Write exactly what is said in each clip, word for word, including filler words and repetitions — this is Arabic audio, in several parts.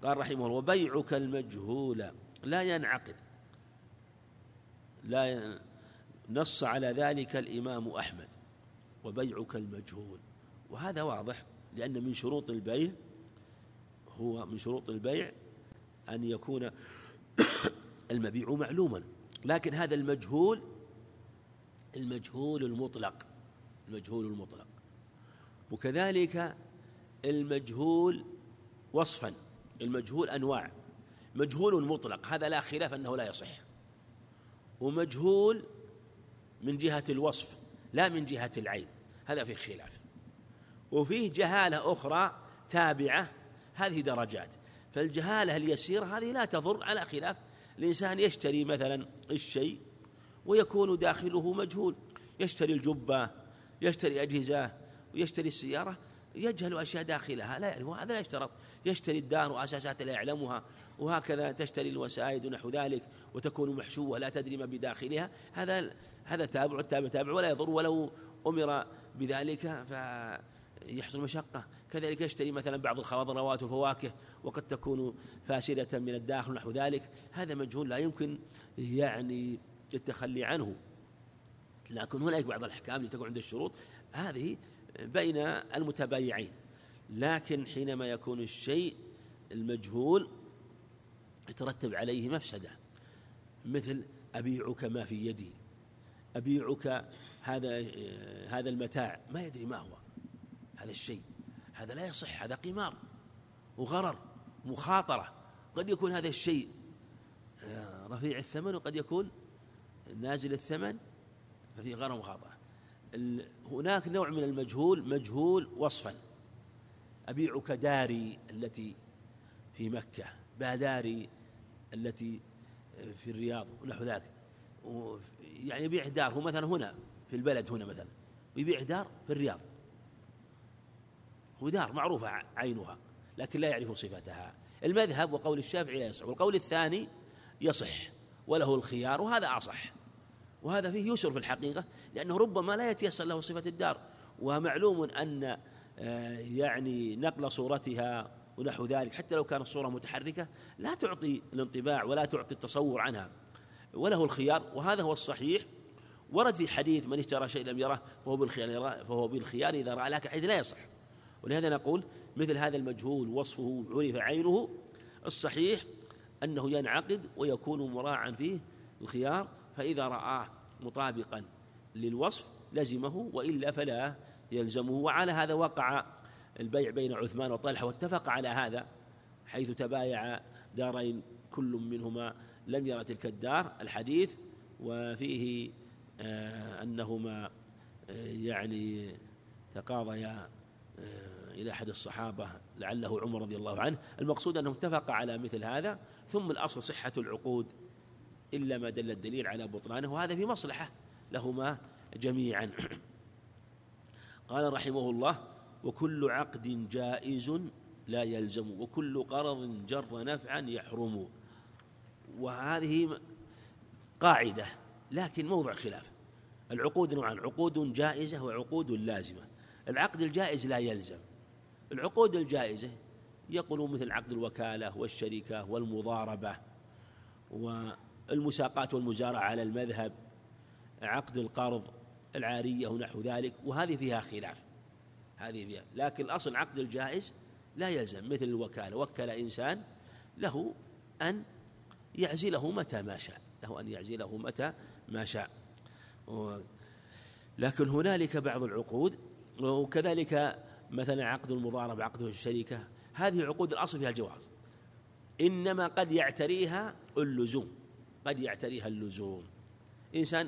قال رحمه الله: وبيعك المجهول لا ينعقد. لا ي... نص على ذلك الإمام أحمد: وبيعك المجهول. وهذا واضح، لأن من شروط البيع هو من شروط البيع أن يكون المبيع معلوما. لكن هذا المجهول المجهول المطلق المجهول المطلق وكذلك المجهول وصفا. المجهول أنواع: مجهول مطلق هذا لا خلاف أنه لا يصح، ومجهول من جهة الوصف لا من جهة العين، هذا فيه خلاف. وفيه جهالة أخرى تابعة، هذه درجات. فالجهالة اليسيرة هذه لا تضر، على خلاف الإنسان يشتري مثلا الشيء ويكون داخله مجهول، يشتري الجبة، يشتري أجهزة، ويشتري السيارة، يجهل أشياء داخلها لا يعرف، هذا لا يشترط. يشتري الدار وأساسات لا يعلمها، وهكذا تشتري الوسائد ونحو ذلك وتكون محشوة لا تدري ما بداخلها، هذا هذا تابع التابع تابع ولا يضر، ولو أمر بذلك فيحصل مشقة. كذلك يشتري مثلا بعض الخضروات والفواكه وقد تكون فاسدة من الداخل ونحو ذلك، هذا مجهول لا يمكن يعني التخلي عنه. لكن هناك بعض الأحكام لتكون عند الشروط هذه بين المتبايعين. لكن حينما يكون الشيء المجهول يترتب عليه مفسدة، مثل أبيعك ما في يدي، أبيعك هذا هذا المتاع ما يدري ما هو هذا الشيء، هذا لا يصح، هذا قمار وغرر مخاطرة. قد يكون هذا الشيء رفيع الثمن وقد يكون نازل الثمن، ففي غرر مخاطرة. هناك نوع من المجهول مجهول وصفا: أبيعك داري التي في مكة بداري التي في الرياض ونحو ذلك. يعني يبيع دار هو مثلا هنا في البلد هنا مثلا، ويبيع دار في الرياض، هو دار معروفة عينها لكن لا يعرف صفتها. المذهب وقول الشافعي لا يصح، والقول الثاني يصح وله الخيار، وهذا أصح، وهذا فيه يسر في الحقيقة، لأنه ربما لا يتيسر له صفة الدار. ومعلوم أن يعني نقل صورتها ونحو ذلك حتى لو كانت الصورة متحركة لا تعطي الانطباع ولا تعطي التصور عنها، وله الخيار، وهذا هو الصحيح. ورد في حديث: من اشترى شيء لم يره فهو بالخيار فهو بالخيار إذا رأى، لك حيث لا يصح. ولهذا نقول مثل هذا المجهول وصفه عرف عينه، الصحيح أنه ينعقد ويكون مراعا فيه الخيار، فإذا رآه مطابقا للوصف لزمه، وإلا فلا يلزمه. وعلى هذا وقع البيع بين عثمان وطلحة، واتفق على هذا حيث تبايع دارين كل منهما لم يرى تلك الدار الحديث، وفيه آه أنهما آه يعني تقاضيا آه إلى أحد الصحابة لعله عمر رضي الله عنه. المقصود أنهم اتفق على مثل هذا، ثم الأصل صحة العقود إلا ما دل الدليل على بطلانه، وهذا في مصلحة لهما جميعا. قال رحمه الله: وكل عقد جائز لا يلزم، وكل قرض جر نفعا يحرم. وهذه قاعدة لكن موضع خلاف. العقود نوعان: عقود جائزة وعقود لازمة. العقد الجائز لا يلزم. العقود الجائزة يقولون مثل عقد الوكالة والشركة والمضاربة والمساقاة والمزارعة على المذهب، عقد القرض، العارية ونحو ذلك، وهذه فيها خلاف، هذه فيها. لكن الأصل عقد الجائز لا يلزم، مثل الوكالة، وكل إنسان له أن يعزله متى ما شاء، له أن يعزله متى ما شاء. لكن هنالك بعض العقود، وكذلك مثلا عقد المضاربة، عقد الشركة، هذه عقود الأصل فيها الجواز، إنما قد يعتريها اللزوم، قد يعتريها اللزوم. إنسان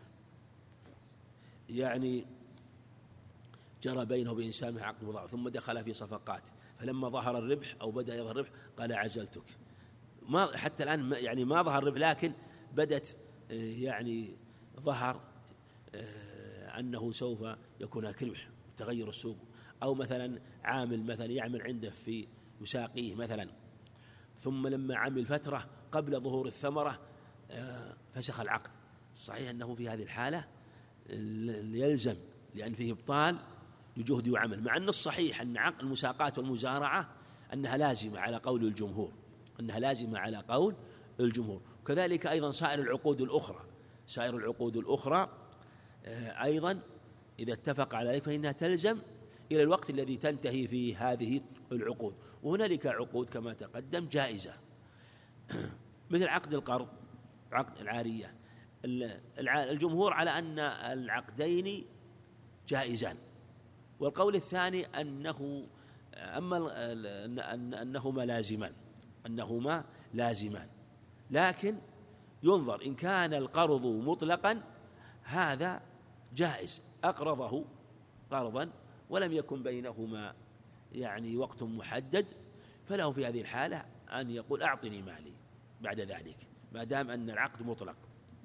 يعني جرى بينه وبين إنسان عقد مضاربة ثم دخل في صفقات، فلما ظهر الربح أو بدأ يظهر الربح قال عزلتك. ما حتى الآن يعني ما ظهر الربح، لكن بدت يعني ظهر أنه سوف يكون هناك ربح، تغير السوق. أو مثلا عامل مثلا يعمل عنده في يساقيه مثلا، ثم لما عمل فترة قبل ظهور الثمرة فسخ العقد. صحيح أنه في هذه الحالة يلزم، لأن فيه إبطال لجهد وعمل، مع أن الصحيح أن عقد المساقات والمزارعة أنها لازمة على قول الجمهور، أنها لازمة على قول الجمهور. وكذلك أيضا سائر العقود الأخرى، سائر العقود الأخرى أيضا إذا اتفق على ذلك فإنها تلزم إلى الوقت الذي تنتهي فيه هذه العقود. وهنالك عقود كما تقدم جائزة مثل عقد القرض، عقد العارية، الجمهور على أن العقدين جائزان، والقول الثاني أنه أما أنهما لازمان أنهما لازمان لكن ينظر إن كان القرض مطلقا هذا جائز، أقرضه قرضا ولم يكن بينهما يعني وقت محدد، فله في هذه الحالة أن يقول أعطني مالي بعد ذلك ما دام أن العقد مطلق.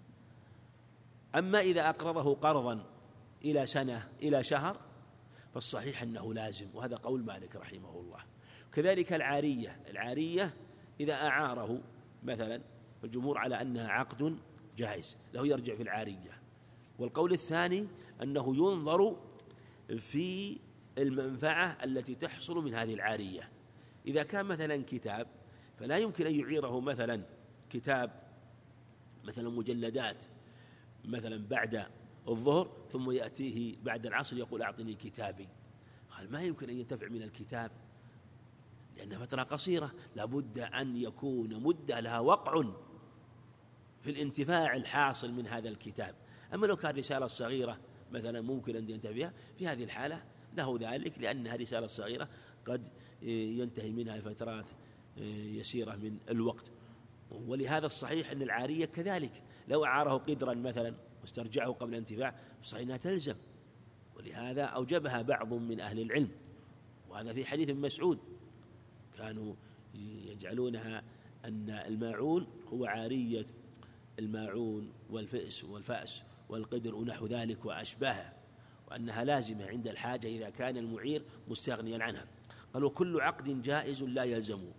أما إذا أقرضه قرضا إلى سنة إلى شهر فالصحيح أنه لازم، وهذا قول مالك رحمه الله. كذلك العارية، العارية إذا أعاره مثلا الجمهور على أنها عقد جائز له يرجع في العارية. والقول الثاني أنه ينظر في المنفعة التي تحصل من هذه العارية. إذا كان مثلا كتاب فلا يمكن أن يعيره مثلا كتاب مثلا مجلدات مثلا بعد الظهر ثم يأتيه بعد العصر يقول أعطني كتابي، قال ما يمكن أن ينتفع من الكتاب لأنها فترة قصيرة، لابد أن يكون مدة لها وقع في الانتفاع الحاصل من هذا الكتاب. أما لو كان رسالة صغيرة مثلا ممكن أن ينتفع بها، في هذه الحالة له ذلك لأنها رسالة صغيرة قد ينتهي منها فترات يسيرة من الوقت. ولهذا الصحيح أن العارية كذلك لو أعاره قدرا مثلا واسترجعه قبل الانتفاع فصحيح أنها تلزم، ولهذا أوجبها بعض من أهل العلم. وهذا في حديث ابن مسعود كانوا يجعلونها أن الماعون هو عارية الماعون والفأس والفأس والقدر ونحو ذلك وأشباهه، وأنها لازمة عند الحاجة إذا كان المعير مستغنيا عنها. قالوا كل عقد جائز لا يلزمه.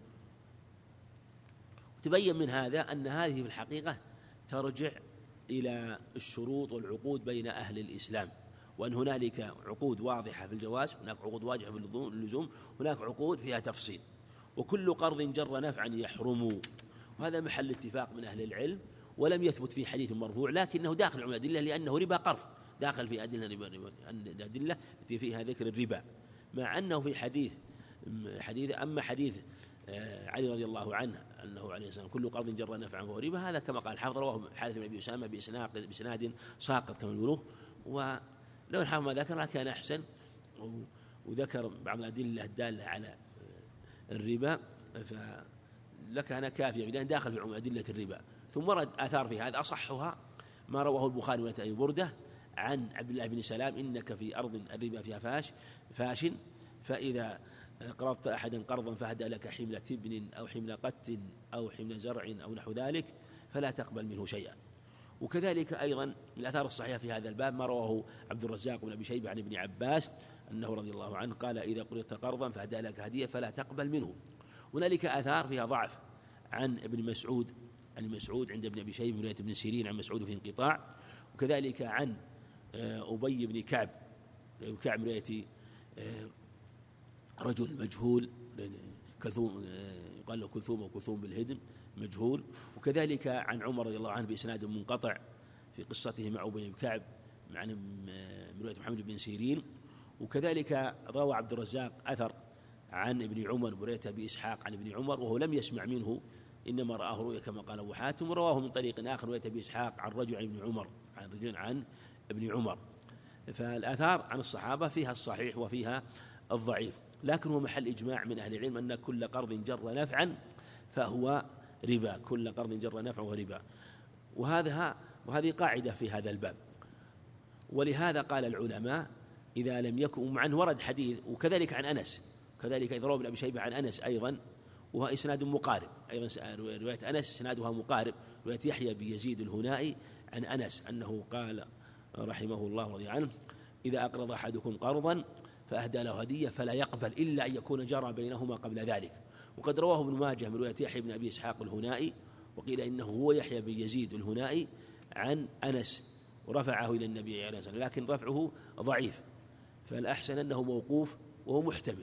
وتبين من هذا أن هذه في الحقيقة ترجع إلى الشروط والعقود بين أهل الإسلام، وأن هنالك عقود واضحة في الجواز، هناك عقود واضحة في اللزوم، هناك عقود فيها تفصيل. وكل قرض جر نفعا يحرم، وهذا محل اتفاق من أهل العلم، ولم يثبت في حديث مرفوع لكنه داخل على الأدلة لأنه ربا قرض، داخل في أدلة ربا الأدلة التي فيها ذكر الربا، مع أنه في حديث حديث أما حديث علي رضي الله عنه أنه عليه السلام كل قرض جر نفعا فهو ربا، هذا كما قال الحافظ رواه حارث بن أبي أسامة بإسناد ساقط كما يقولون. ولو الحافظ ما ذكر كان أحسن، وذكر بعض الأدلة الدالة على الربا فلكان كافيا لأن داخل في عموم أدلة الربا. ثم ورد آثار في هذا أصحها ما رواه البخاري من أبي بردة عن عبد الله بن سلام إنك في أرض الربا فيها فاش فاش فإذا قرضت أحدا قرضا فهدى لك حمل تبن أو حمل قت أو حمل زرع أو نحو ذلك فلا تقبل منه شيئا. وكذلك أيضا من الآثار الصحيحة في هذا الباب ما رواه عبد الرزاق بن أبي شيبة عن ابن عباس أنه رضي الله عنه قال إذا قرضت قرضا فهدى لك هدية فلا تقبل منه. هنالك آثار فيها ضعف عن ابن مسعود عن مسعود عند ابن أبي شيبة من رواية ابن سيرين عن مسعود في انقطاع، وكذلك عن أبي بن كعب كعب من رواية رجل مجهول كلثوم يقال له كلثوم وكلثوم بالهدم مجهول، وكذلك عن عمر رضي الله عنه بإسناد منقطع في قصته مع أبي بن كعب عن من رواية محمد بن سيرين. وكذلك روى عبد الرزاق أثر عن ابن عمر برواية أبي إسحاق عن ابن عمر وهو لم يسمع منه إنما رآه رؤيا كما قال أبو حاتم، ورواه من طريق آخر رواية أبي إسحاق عن رجل عن ابن عمر عن رجل عن ابن عمر. فالآثار عن الصحابة فيها الصحيح وفيها الضعيف، لكن هو محل إجماع من أهل العلم أن كل قرض جر نفعا فهو ربا، كل قرض جر نفعا فهو ربا. وهذا وهذه قاعدة في هذا الباب. ولهذا قال العلماء إذا لم يكن عنه ورد حديث، وكذلك عن أنس، كذلك إذا روى ابن أبي شيبة عن أنس أيضا وهو إسناد مقارب، أيضا رواية أنس إسنادها مقارب، رواية يحيى بن يزيد الهنائي عن أنس أنه قال رحمه الله رضي عنه إذا أقرض أحدكم قرضا فأهدى له هدية فلا يقبل إلا أن يكون جرى بينهما قبل ذلك. وقد رواه ابن ماجه من رواية يحيى بن أبي إسحاق الهنائي وقيل إنه هو يحيى بن يزيد الهنائي عن أنس ورفعه إلى النبي عليه الصلاة والسلام، لكن رفعه ضعيف، فالأحسن أنه موقوف وهو محتمل،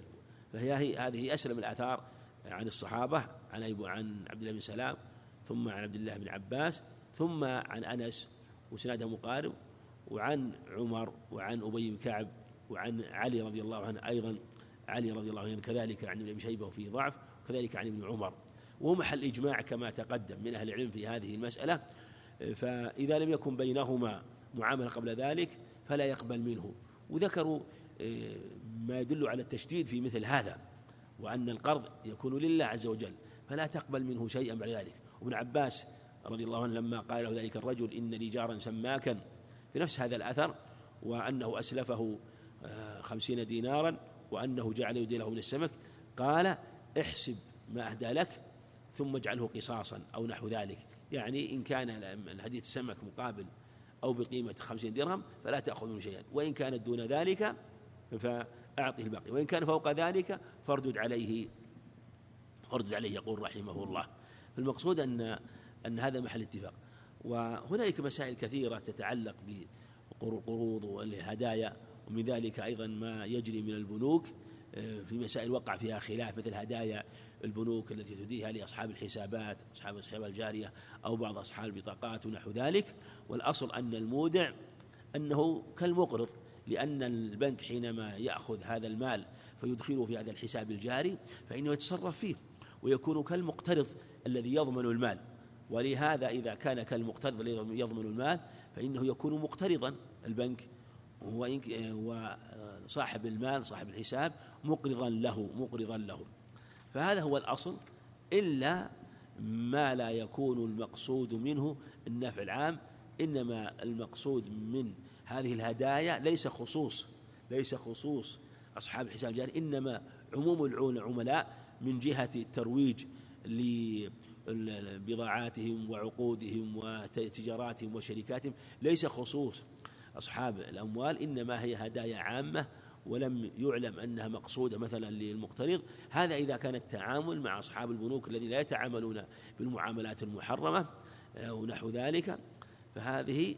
فهي هذه أسلم الآثار عن الصحابة، عن عن عبد الله بن سلام، ثم عن عبد الله بن عباس، ثم عن أنس وسناده مقارب، وعن عمر، وعن أبي بن كعب، وعن علي رضي الله عنه أيضا، علي رضي الله عنه كذلك عن ابن أبي شيبة وفيه ضعف، وكذلك عن ابن عمر، وهو محل إجماع كما تقدم من أهل العلم في هذه المسألة. فإذا لم يكن بينهما معاملة قبل ذلك فلا يقبل منه. وذكروا ما يدل على التشديد في مثل هذا، وأن القرض يكون لله عز وجل فلا تقبل منه شيئا بعد ذلك. وابن عباس رضي الله عنه لما قال له ذلك الرجل إن لي جارا سماكا في نفس هذا الأثر، وأنه أسلفه خمسين دينارا وأنه جعل يدي له من السمك، قال احسب ما أهدى لك ثم اجعله قصاصا أو نحو ذلك، يعني إن كان الهدية السمك مقابل أو بقيمة خمسين درهم فلا تأخذ منه شيئا، وإن كانت دون ذلك فأعطه الباقي، وإن كان فوق ذلك فاردد عليه فاردد عليه يقول رحمه الله. فالمقصود أن أن هذا محل اتفاق. وهنالك مسائل كثيرة تتعلق بالقروض والهدايا، ومن ذلك أيضا ما يجري من البنوك في مسائل وقع فيها خلاف، مثل هدايا البنوك التي تديها لأصحاب الحسابات، أصحاب الحساب الجارية، أو بعض أصحاب البطاقات ونحو ذلك. والأصل أن المودع أنه كالمقرض، لأن البنك حينما يأخذ هذا المال فيدخله في هذا الحساب الجاري فإنه يتصرف فيه ويكون كالمقترض الذي يضمن المال. ولهذا إذا كان كالمقترض الذي يضمن المال فإنه يكون مقترضا البنك، وصاحب المال صاحب الحساب مقرضا له مقرضا له فهذا هو الأصل، إلا ما لا يكون المقصود منه النفع العام. إنما المقصود من هذه الهدايا ليس خصوص ليس خصوص أصحاب الحساب الجاري، إنما عموم العملاء من جهة الترويج لبضاعاتهم وعقودهم وتجاراتهم وشركاتهم، ليس خصوص أصحاب الأموال، إنما هي هدايا عامة ولم يعلم أنها مقصودة مثلا للمقترض. هذا إذا كان التعامل مع أصحاب البنوك الذين لا يتعاملون بالمعاملات المحرمة ونحو ذلك، فهذه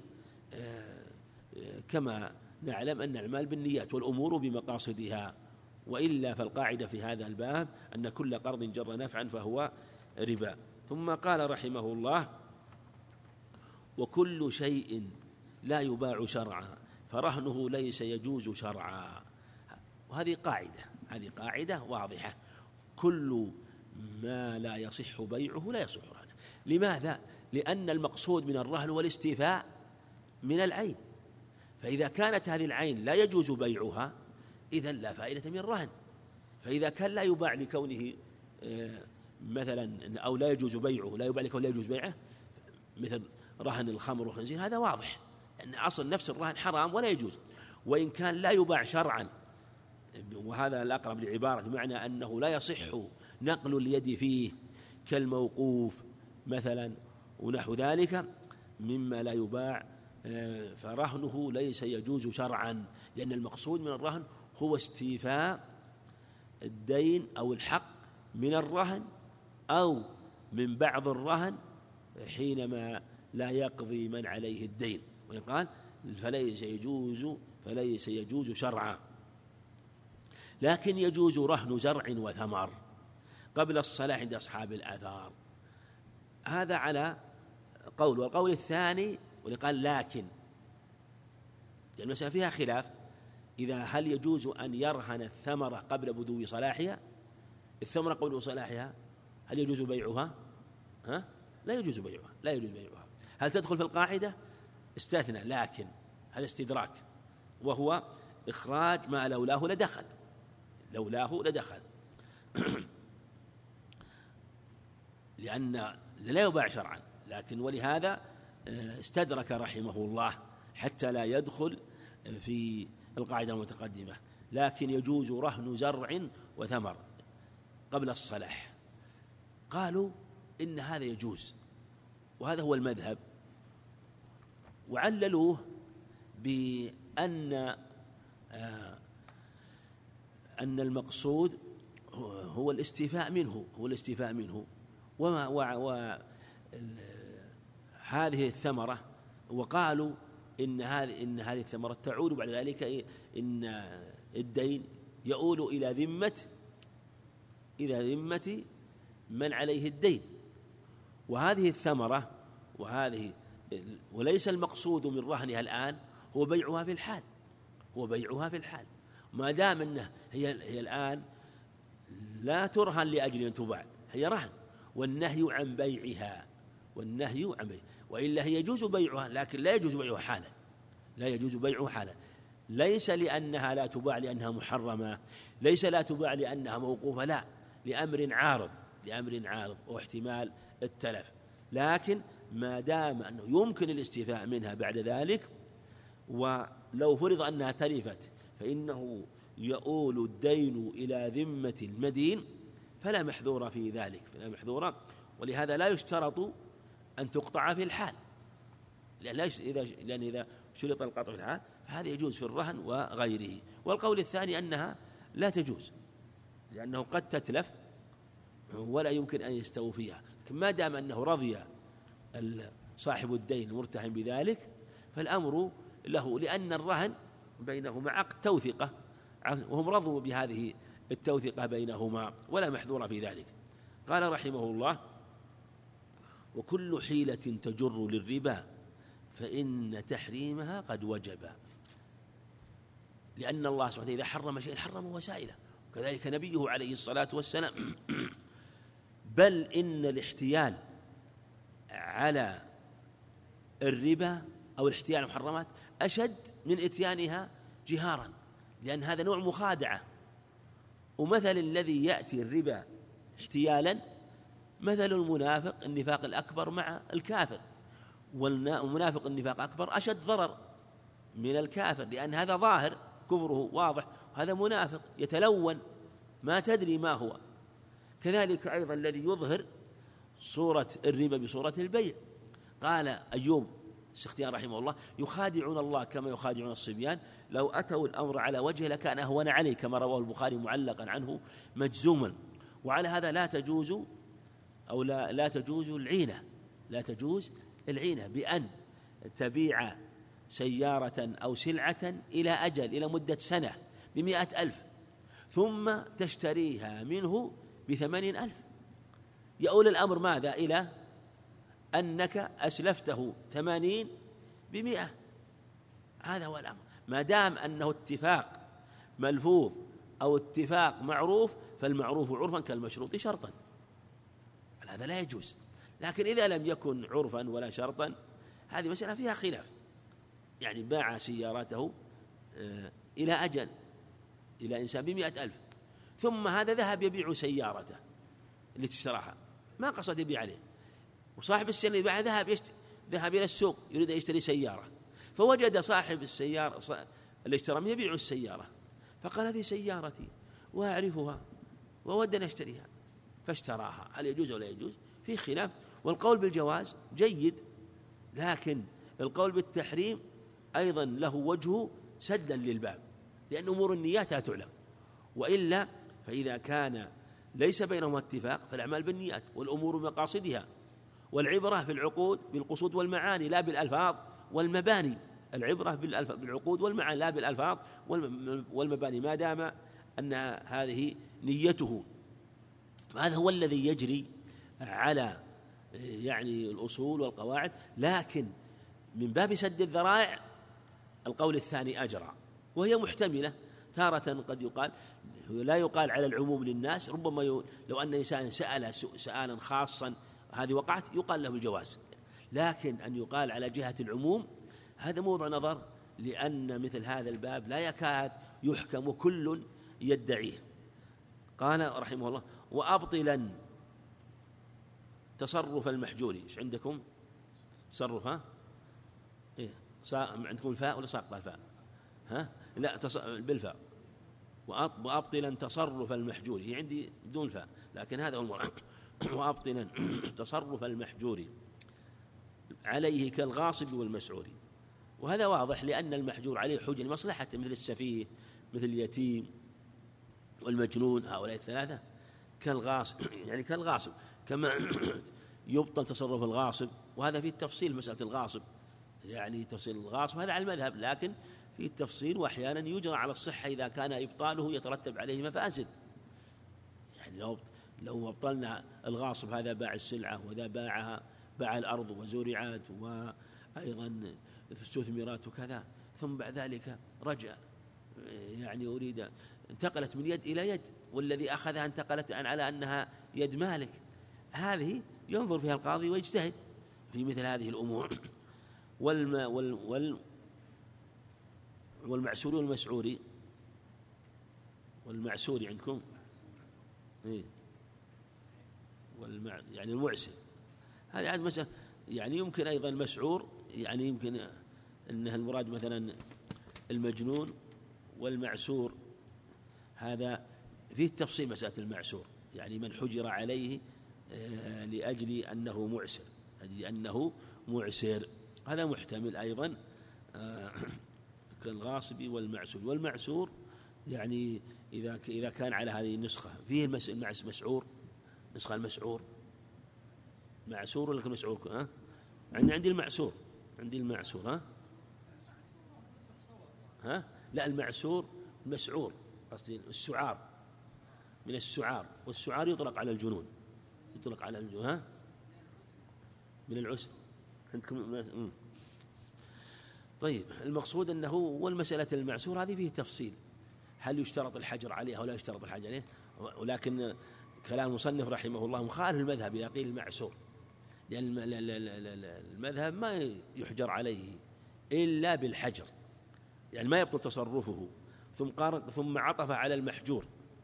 كما نعلم أن الأعمال بالنيات والأمور بمقاصدها، وإلا فالقاعدة في هذا الباب أن كل قرض جر نفعا فهو ربا. ثم قال رحمه الله وكل شيء لا يباع شرعا فرهنه ليس يجوز شرعا. وهذه قاعدة هذه قاعدة واضحة، كل ما لا يصح بيعه لا يصح رهنه. لماذا؟ لأن المقصود من الرهن هو الاستيفاء من العين، فإذا كانت هذه العين لا يجوز بيعها إذن لا فائدة من الرهن. فإذا كان لا يباع لكونه مثلا أو لا يجوز بيعه لا يباع لكونه لا يجوز بيعه، مثل رهن الخمر والخنزير، هذا واضح أن أصل نفس الرهن حرام ولا يجوز. وإن كان لا يباع شرعا، وهذا الأقرب لعبارة معنى أنه لا يصح نقل اليد فيه كالموقوف مثلا ونحو ذلك مما لا يباع، فرهنه ليس يجوز شرعا، لأن المقصود من الرهن هو استيفاء الدين أو الحق من الرهن أو من بعض الرهن حينما لا يقضي من عليه الدين. ويقال فليس يجوز فليس يجوز شرعا، لكن يجوز رهن زرع وثمر قبل الصلاة عند أصحاب الآثار. هذا على قول. والقول الثاني ولقال لكن، لأن المسألة فيها خلاف، إذا هل يجوز أن يرهن الثمرة قبل بدو صلاحها؟ الثمرة قبل بدو صلاحها هل يجوز بيعها؟ ها؟ لا يجوز بيعها لا يجوز بيعها. هل تدخل في القاعدة؟ استثنى لكن، هذا استدراك، وهو إخراج ما لولاه لدخل لولاه لدخل لأن لا يباع شرعا، لكن ولهذا استدرك رحمه الله حتى لا يدخل في القاعدة المتقدمة. لكن يجوز رهن زرع وثمر قبل الصلاح. قالوا إن هذا يجوز، وهذا هو المذهب، وعللوه بأن أن المقصود هو الاستيفاء منه هو الاستيفاء منه وما وهذه الثمرة. وقالوا إن هذه إن هذه الثمرة تعود بعد ذلك إن الدين يؤول إلى ذمة إلى ذمة من عليه الدين. وهذه الثمرة وهذه وليس المقصود من رهنها الآن هو بيعها في الحال، هو بيعها في الحال ما دام أنه هي, هي الآن لا ترهن لأجل أن تباع، هي رهن، والنهي عن بيعها والنهي عن بيعها وإلا هي يجوز بيعها، لكن لا يجوز بيعها حالا، لا يجوز بيعها حالا، ليس لأنها لا تباع لأنها محرمة، ليس لا تباع لأنها موقوفة، لا، لأمر عارض، لأمر عارض واحتمال التلف. لكن ما دام أنه يمكن الاستيفاء منها بعد ذلك، ولو فرض أنها تلفت فإنه يؤول الدين إلى ذمة المدين، فلا محذور في ذلك، فلا محذور. ولهذا لا يشترط أن تقطع في الحال، لأن إذا لأن إذا شرط القطع في الحال فهذا يجوز في الرهن وغيره. والقول الثاني أنها لا تجوز، لأنه قد تتلف ولا يمكن أن يستوفيها، لكن ما دام أنه رضي صاحب الدين المرتهن بذلك فالأمر له، لأن الرهن بينهما عقد توثقة، وهم رضوا بهذه التوثقة بينهما ولا محذور في ذلك. قال رحمه الله: وكل حيلة تجر للربا فإن تحريمها قد وجب. لأن الله سبحانه إذا حرم شيئا حرم وسائله، وكذلك نبيه عليه الصلاة والسلام. بل إن الاحتيال على الربا أو الاحتيال على المحرمات أشد من إتيانها جهارا، لأن هذا نوع مخادعة. ومثل الذي يأتي الربا احتيالا مثل المنافق النفاق الأكبر مع الكافر، والمنافق النفاق الأكبر أشد ضرر من الكافر، لأن هذا ظاهر كفره واضح، وهذا منافق يتلون ما تدري ما هو. كذلك أيضا الذي يظهر صورة الربا بصورة البيع. قال أيوب السختياني رحمه الله: يخادعون الله كما يخادعون الصبيان، لو أتوا الأمر على وجهه لكان أهون عليه، كما رواه البخاري معلقا عنه مجزوما. وعلى هذا لا تجوز أو لا, لا تجوز العينة، لا تجوز العينة بأن تبيع سيارة أو سلعة إلى أجل، إلى مدة سنة بمئة ألف، ثم تشتريها منه بثمانين ألف. يؤول الأمر ماذا؟ إلى أنك أسلفته ثمانين بمئة. هذا هو الأمر، ما دام أنه اتفاق ملفوظ أو اتفاق معروف، فالمعروف عرفا كالمشروط شرطا، هذا لا يجوز. لكن إذا لم يكن عرفا ولا شرطا هذه مسألة فيها خلاف. يعني باع سيارته إلى أجل إلى إنسان بمئة ألف، ثم هذا ذهب يبيع سيارته اللي تشتراها، ما قصد يبيع عليه، وصاحب السيارة اللي باعها ذهب يشت... ذهب إلى السوق يريد أن يشتري سيارة، فوجد صاحب السيارة اللي اشترى منه يبيع السيارة، فقال: هذه سيارتي وأعرفها وأود أن أشتريها، فاشتراها. هل يجوز ولا يجوز؟ في خلاف. والقول بالجواز جيد، لكن القول بالتحريم أيضا له وجه سدا للباب، لأن أمور النيات لا تعلم، وإلا فإذا كان ليس بينهما اتفاق فالأعمال بالنيات والأمور بمقاصدها، والعبرة في العقود بالقصود والمعاني لا بالألفاظ والمباني. العبرة بالعقود والمعاني لا بالألفاظ والمباني، ما دام أن هذه نيته. هذا هو الذي يجري على يعني الأصول والقواعد. لكن من باب سد الذرائع القول الثاني أجرى، وهي محتملة. تارة قد يقال لا يقال على العموم للناس، ربما لو أن إنسان سأل سؤالا خاصا هذه وقعت يقال له الجواز، لكن أن يقال على جهة العموم هذا موضع نظر، لأن مثل هذا الباب لا يكاد يحكم كل يدعيه. قال رحمه الله: وأبطلا تصرف المحجور. إيش عندكم تصرف؟ ها إيه؟ عندكم الفاء ولا ساقط الفاء؟ ها لا تص... بالفاء. وأبطلا تصرف المحجور، هي عندي بدون فاء لكن هذا هو المراد. وأبطلا تصرف المحجور عليه كالغاصب والمسعور. وهذا واضح، لأن المحجور عليه حجة لمصلحة، مثل السفيه مثل اليتيم والمجنون، هؤلاء الثلاثة كالغاصب، يعني كالغاصب، كما يبطل تصرف الغاصب. وهذا فيه التفصيل، مسألة الغاصب يعني تفصيل الغاصب هذا على المذهب، لكن فيه التفصيل، وأحيانا يجرى على الصحة إذا كان إبطاله يترتب عليه مفاسد. يعني لو لو أبطلنا الغاصب هذا باع السلعة وذا باعها، باع الأرض وزرعت وأيضا استثمرات وكذا، ثم بعد ذلك رجع يعني أريد انتقلت من يد إلى يد، والذي أخذها انتقلت على أنها يد مالك، هذه ينظر فيها القاضي ويجتهد في مثل هذه الأمور. والم وال وال والمعسوري والمسعوري والمعسوري عندكم إيه؟ والمع يعني المعسر، هذه عاد مسألة يعني يمكن أيضا المسعور يعني يمكن أنها المراد مثلا المجنون، والمعسور هذا فيه تفصيل مسألة المعسور، يعني من حجر عليه لأجل أنه معسر، لأجل أنه معسر، هذا محتمل أيضا كالغاصب والمعسور. والمعسور يعني إذا إذا كان على هذه النسخة فيه المسعور، نسخة المسعور معسور ولا مسعور؟ ها عندي عندي المعسور، عندي المعسور ها ها لا المعسور المسعور قصدي السعار، من السعار، والسعار يطلق على الجنون، يطلق على الجنون ها من العسر عندكم. طيب المقصود أنه والمسألة المعسور هذه فيه تفصيل، هل يشترط الحجر عليها أو لا يشترط الحجر عليه؟ ولكن كلام المصنف رحمه الله مخالف المذهب إذا قيل المعسور، لأن المذهب ما يحجر عليه إلا بالحجر، يعني ما يبطل تصرفه، ثم قارن ثم عطف على المحجور.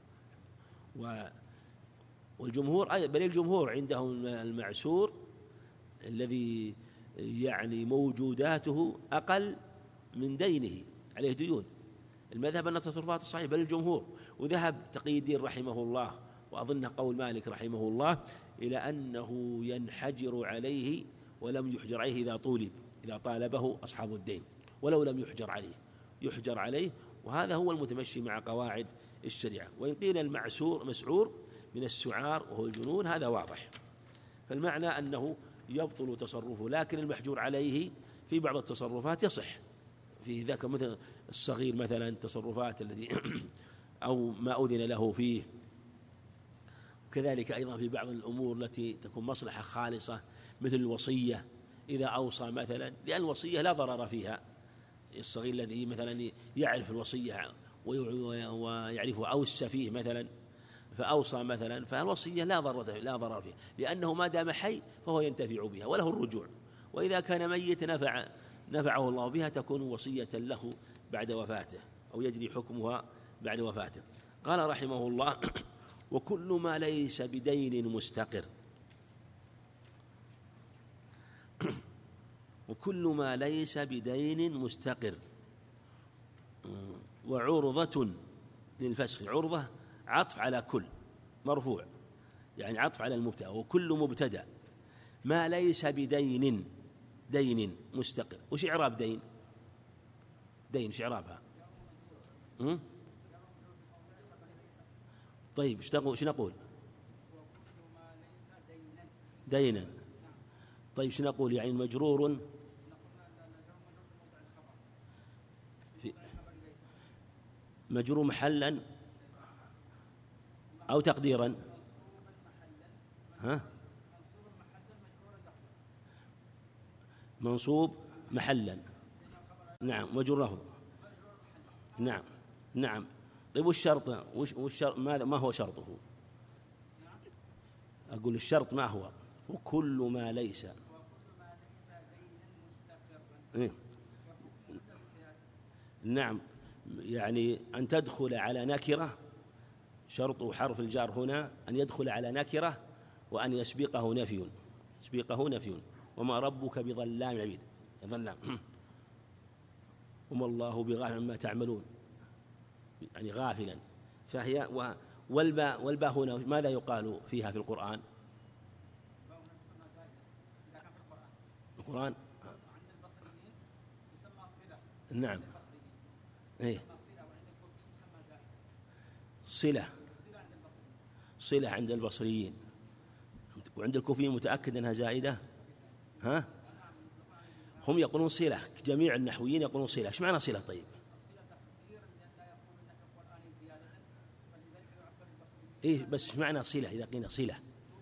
والجمهور بل الجمهور عندهم المعسور الذي يعني موجوداته أقل من دينه عليه ديون، المذهب أن التصرفات الصحيحة، بل الجمهور. وذهب تقي الدين رحمه الله وأظن قول مالك رحمه الله إلى أنه ينحجر عليه ولم يحجر عليه إذا طولب، إذا طالبه أصحاب الدين، ولو لم يحجر عليه يحجر عليه، وهذا هو المتمشي مع قواعد الشريعة. وإن قيل المعسور مسعور من السعار وهو الجنون هذا واضح، فالمعنى أنه يبطل تصرفه، لكن المحجور عليه في بعض التصرفات يصح في ذاك، مثل الصغير مثلا تصرفات التي أو ما أذن له فيه، كذلك أيضا في بعض الأمور التي تكون مصلحة خالصة مثل الوصية إذا أوصى مثلا، لأن الوصية لا ضرر فيها، الصغير الذي مثلا يعرف الوصية ويعرفها أو السفيه مثلا فأوصى مثلا، فالوصية لا ضرر لا ضرر فيها، لأنه ما دام حي فهو ينتفع بها وله الرجوع، وإذا كان ميت نفع نفعه الله بها تكون وصية له بعد وفاته أو يجري حكمها بعد وفاته. قال رحمه الله: وكل ما ليس بدين مستقر، وكل ما ليس بدين مستقر، وعرضة للفسخ، عرضة عطف على كل مرفوع، يعني عطف على المبتدأ، وكل مبتدأ ما ليس بدين دين مستقر. وش إعراب دين؟ دين وش إعرابها؟ طيب ايش تقول؟ ايش نقول؟ دينا. طيب ايش نقول؟ يعني مجرور في مجرور محلا أو تقديرا، ها منصوب محلا، نعم مجرور لفظ، نعم نعم. طيب والشرط والشرط ماذا ما هو شرطه؟ أقول الشرط ما هو؟ وكل ما ليس إيه؟ نعم، يعني أن تدخل على نكرة، شرط حرف الجار هنا أن يدخل على نكرة وأن يسبقه نفي، يسبقه نفي. وما ربك بظلام عبيد، ظلام وما الله بغافل عما تعملون، يعني غافلا. فهي والباء والباء هنا ماذا يقال فيها في القرآن؟ القرآن نعم إيه صلة، صلة عند البصريين، وعند الكوفيين متأكد أنها زائدة. ها هم يقولون صلة، جميع النحويين يقولون صلة. ايش معنى صلة؟ طيب إيه بس معنى صلة إذا قلنا صلة؟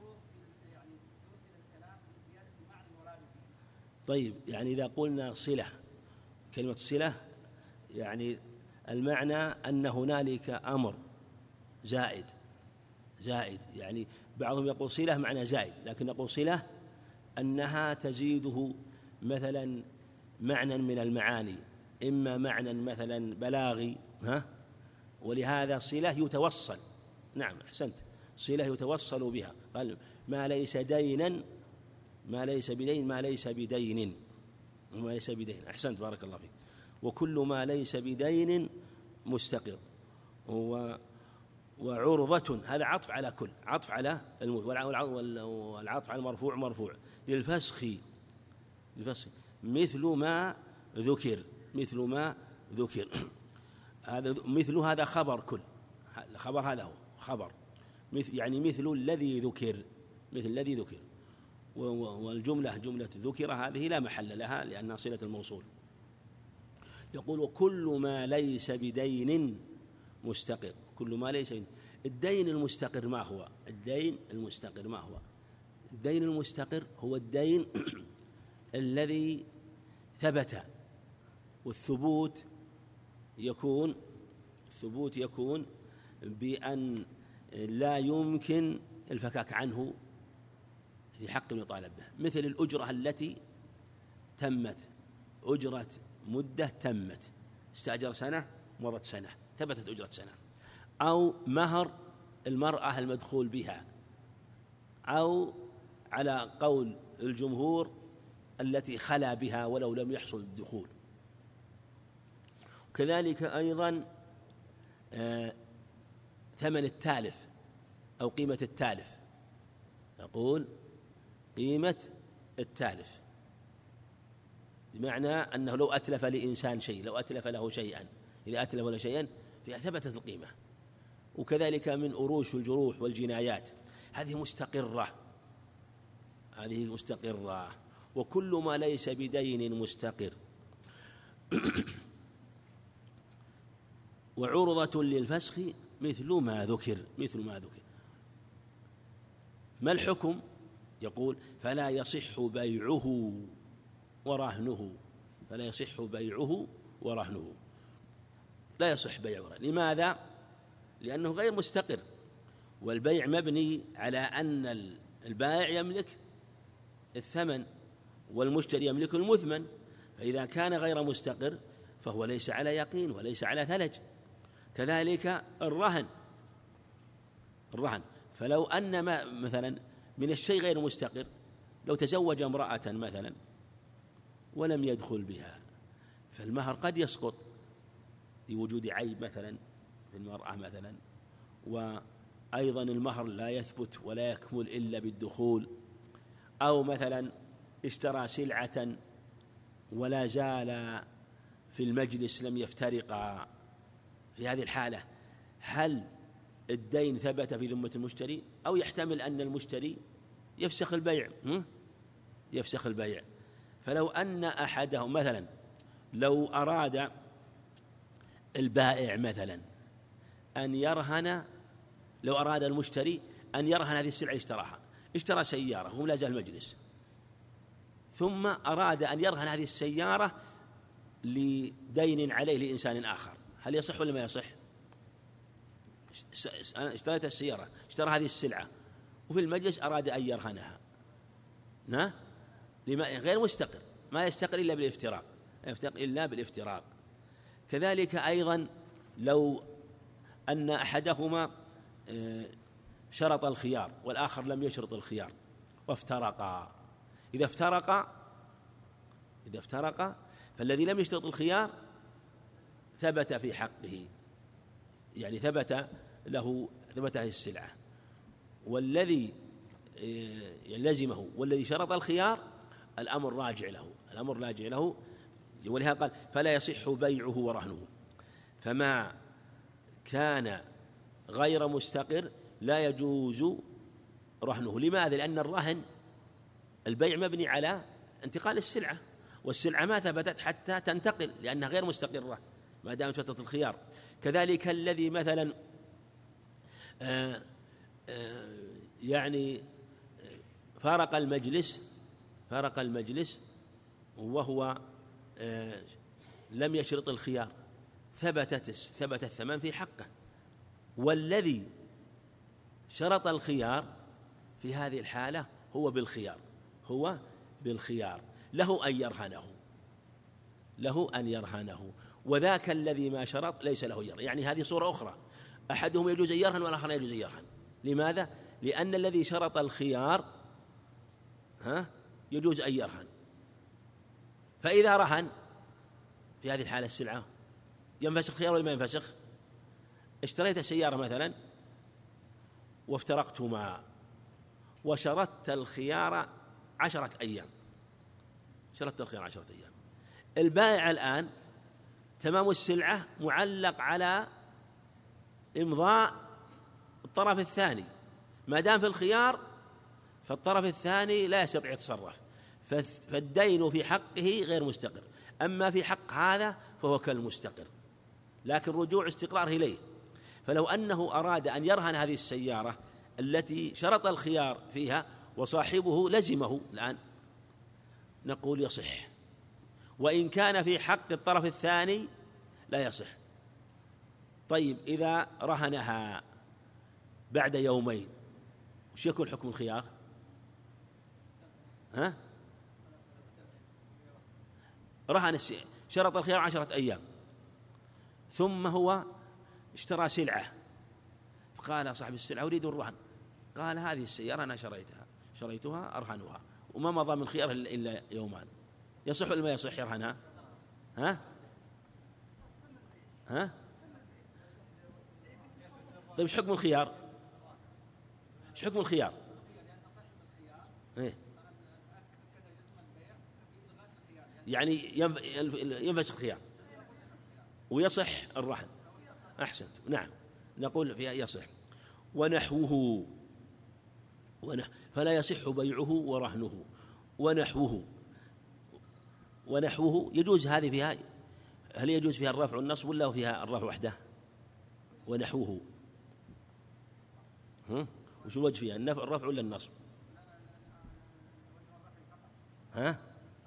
طيب يعني إذا قلنا صلة، كلمة صلة يعني المعنى أن هنالك أمر زائد زائد يعني بعضهم يقول صلة معنى زائد، لكن نقول صلة أنها تزيده مثلا معنى من المعاني، إما معنى مثلا بلاغي، ها، ولهذا صلة يتوصل. نعم أحسنت، صلة يتوصل بها. قال ما ليس دينا، ما ليس بدين، ما ليس بدين، ما ليس بدين. أحسنت بارك الله فيك. وكل ما ليس بدين مستقر. و وعرضة هذا عطف على كل، عطف على والعطف على المرفوع مرفوع للفسخ، الفسخ مثل ما ذكر، مثل ما ذكر. هذا مثل هذا خبر كل، خبر هذا هو خبر مثل يعني مثل الذي ذكر، مثل الذي ذكر. والجملة جملة ذكر هذه لا محل لها لأنها صلة الموصول. يقول وكل ما ليس بدين مستقر، كل ما ليس بدين. الدين المستقر ما هو؟ الدين المستقر ما هو؟ الدين المستقر هو الدين الذي ثبت، والثبوت يكون الثبوت يكون بأن لا يمكن الفكاك عنه في حق يطالب به، مثل الأجرة التي تمت، أجرة مدة تمت، استأجر سنة مرت سنة ثبتت أجرة سنة، أو مهر المرأة المدخول بها، أو على قول الجمهور التي خلا بها ولو لم يحصل الدخول. كذلك أيضا آه ثمن التالف أو قيمة التالف، يقول قيمة التالف بمعنى أنه لو أتلف لإنسان شيء، لو أتلف له شيئا، إذا أتلف له شيئا فثبتت القيمة. وكذلك من أروش الجروح والجنايات، هذه مستقرة، هذه مستقرة. وكل ما ليس بدين مستقر. وعرضة للفسخ مثل ما ذكر، مثل ما ذكر. ما الحكم؟ يقول فلا يصح بيعه ورهنه، فلا يصح بيعه ورهنه، لا يصح بيعه. لماذا؟ لأنه غير مستقر، والبيع مبني على أن البائع يملك الثمن والمشتري يملك المثمن، فإذا كان غير مستقر فهو ليس على يقين وليس على ثلج. كذلك الرهن، الرهن فلو أن ما مثلا من الشيء غير مستقر، لو تزوج امرأة مثلا ولم يدخل بها فالمهر قد يسقط لوجود عيب مثلا في المرأة مثلا، وأيضا المهر لا يثبت ولا يكمل إلا بالدخول. أو مثلا اشترى سلعة ولا زال في المجلس لم يفترقا، في هذه الحالة هل الدين ثبت في ذمة المشتري أو يحتمل أن المشتري يفسخ البيع؟ يفسخ البيع. فلو أن أحدهم مثلا لو أراد البائع مثلا أن يرهن، لو أراد المشتري أن يرهن هذه السلعة اشتراها، اشترى سيارة وهو لا زال المجلس، ثم أراد أن يرهن هذه السيارة لدين عليه لإنسان آخر، هل يصح ولا ما يصح؟ اشتريت السيارة، اشترى هذه السلعة وفي المجلس أراد أن يرهنها، نعم، لما غير مستقر، ما يستقر إلا بالافتراق، يفتق إلا بالافتراق. كذلك أيضا لو أن أحدهما شرط الخيار والآخر لم يشرط الخيار وافترقا، إذا افترقا إذا افترقا فالذي لم يشترط الخيار ثبت في حقه، يعني ثبت له ثبت هذه السلعة، والذي يلزمه والذي شرط الخيار الأمر راجع له، الأمر راجع له. ولهذا قال فلا يصح بيعه ورهنه. فما كان غير مستقر لا يجوز رهنه. لماذا؟ لأن الرهن البيع مبني على انتقال السلعة، والسلعة ما ثبتت حتى تنتقل لأنها غير مستقرة ما دام شرطت الخيار. كذلك الذي مثلا يعني فارق المجلس فارق المجلس وهو لم يشرط الخيار، ثبتت ثبت الثمن في حقه، والذي شرط الخيار في هذه الحالة هو بالخيار هو بالخيار له أن يرهنه له أن يرهنه وذاك الذي ما شرط ليس له يرهن. يعني هذه صورة أخرى، أحدهم يجوز أن يرهن والآخر لا يجوز أن يرهن. لماذا؟ لأن الذي شرط الخيار ها يجوز أن يرهن، فإذا رهن في هذه الحالة السلعة ينفسخ خيار ولا ما ينفسخ؟ اشتريت السيارة مثلا وافترقتما وشرطت الخيار عشرة أيام شرطت الخيار عشرة أيام البائع الآن تمام السلعة معلق على إمضاء الطرف الثاني، ما دام في الخيار فالطرف الثاني لا يستطيع يتصرف، فالدين في حقه غير مستقر، أما في حق هذا فهو كالمستقر، لكن رجوع استقراره إليه. فلو أنه أراد أن يرهن هذه السيارة التي شرط الخيار فيها وصاحبه لزمه الآن نقول يصح، وإن كان في حق الطرف الثاني لا يصح. طيب إذا رهنها بعد يومين وش يكون حكم الخيار؟ ها؟ رهن شرط الخيار عشرة أيام ثم هو اشترى سلعة فقال صاحب السلعة أريد الرهن، قال هذه السيارة أنا شريتها شريتها أرهنها وما مضى من خيار إلا يومان، يصح ولا ما يصح يرهنها؟ ها؟ ها؟ طيب ايش حكم الخيار؟ ايش حكم الخيار؟ إيه؟ يعني ينفسخ الخيار ويصح الرهن. أحسنت، نعم نقول فيها يصح. ونحوه ونح فلا يصح بيعه ورهنه ونحوه ونحوه يجوز هذه فيها، هل يجوز فيها الرفع والنصب ولا فيها الرفع وحده؟ ونحوه ها وش الوجه فيها، النفع الرفع ولا النصب؟ ها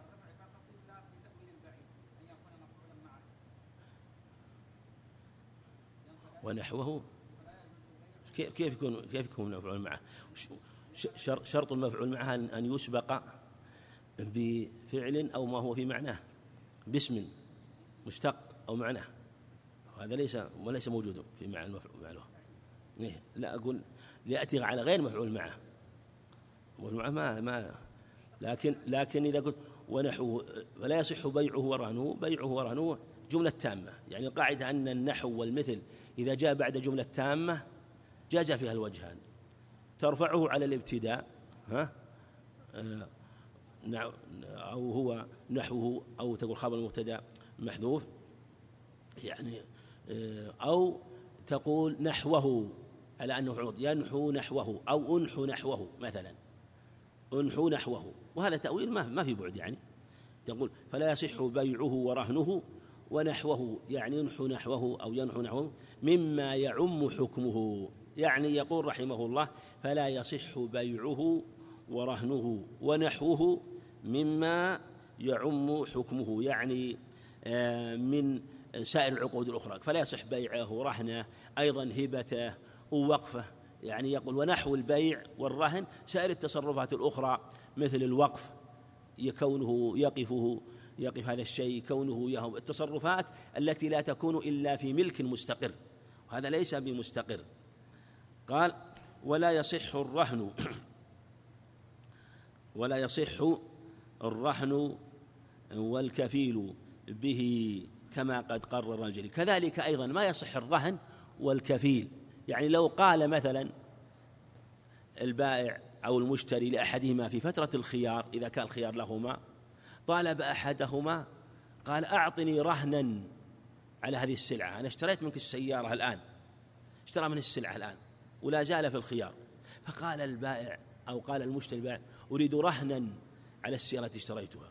ونحوه كيف يكون كيف يكون مفعول معه؟ شرط المفعول معه أن يسبق بفعل أو ما هو في معناه باسم مشتق أو معناه، وهذا ليس وليس موجود في معنى المفعول معه. إيه لا أقول ليأتي على غير مفعول معه معه ما ما لكن لكن إذا قلت ونحوه فلا يصح بيعه ورهنه، بيعه ورهنه جملة تامة، يعني القاعدة أن النحو والمثل إذا جاء بعد جملة تامة جاز فيها الوجهان، ترفعه على الابتداء ها آه أو هو نحوه، أو تقول خبر المبتدأ محذوف يعني آه أو تقول نحوه على أنه عوض ينحو نحوه أو أنحو نحوه مثلا أنحو نحوه، وهذا تأويل ما ما في بعد، يعني تقول فلا يصح بيعه ورهنه ونحوه يعني ينحو نحوه أو ينحو نحوه مما يعم حكمه، يعني يقول رحمه الله فلا يصح بيعه ورهنه ونحوه مما يعم حكمه، يعني من سائر العقود الأخرى، فلا يصح بيعه ورهنه أيضا هبته ووقفه، يعني يقول ونحو البيع والرهن سائر التصرفات الأخرى مثل الوقف كونه يقفه يقف هذا الشيء، كونه يهب، التصرفات التي لا تكون إلا في ملك مستقر، وهذا ليس بمستقر. قال ولا يصح الرهن ولا يصح الرهن والكفيل به كما قد قرر الجلي، كذلك أيضا ما يصح الرهن والكفيل، يعني لو قال مثلا البائع أو المشتري لأحدهما في فترة الخيار إذا كان الخيار لهما، طالب أحدهما قال أعطني رهنا على هذه السلعة، أنا اشتريت منك السيارة الآن، اشترى من السلعة الآن ولا زال في الخيار، فقال البائع أو قال المشتري البائع أريد رهنا على السيارة التي اشتريتها،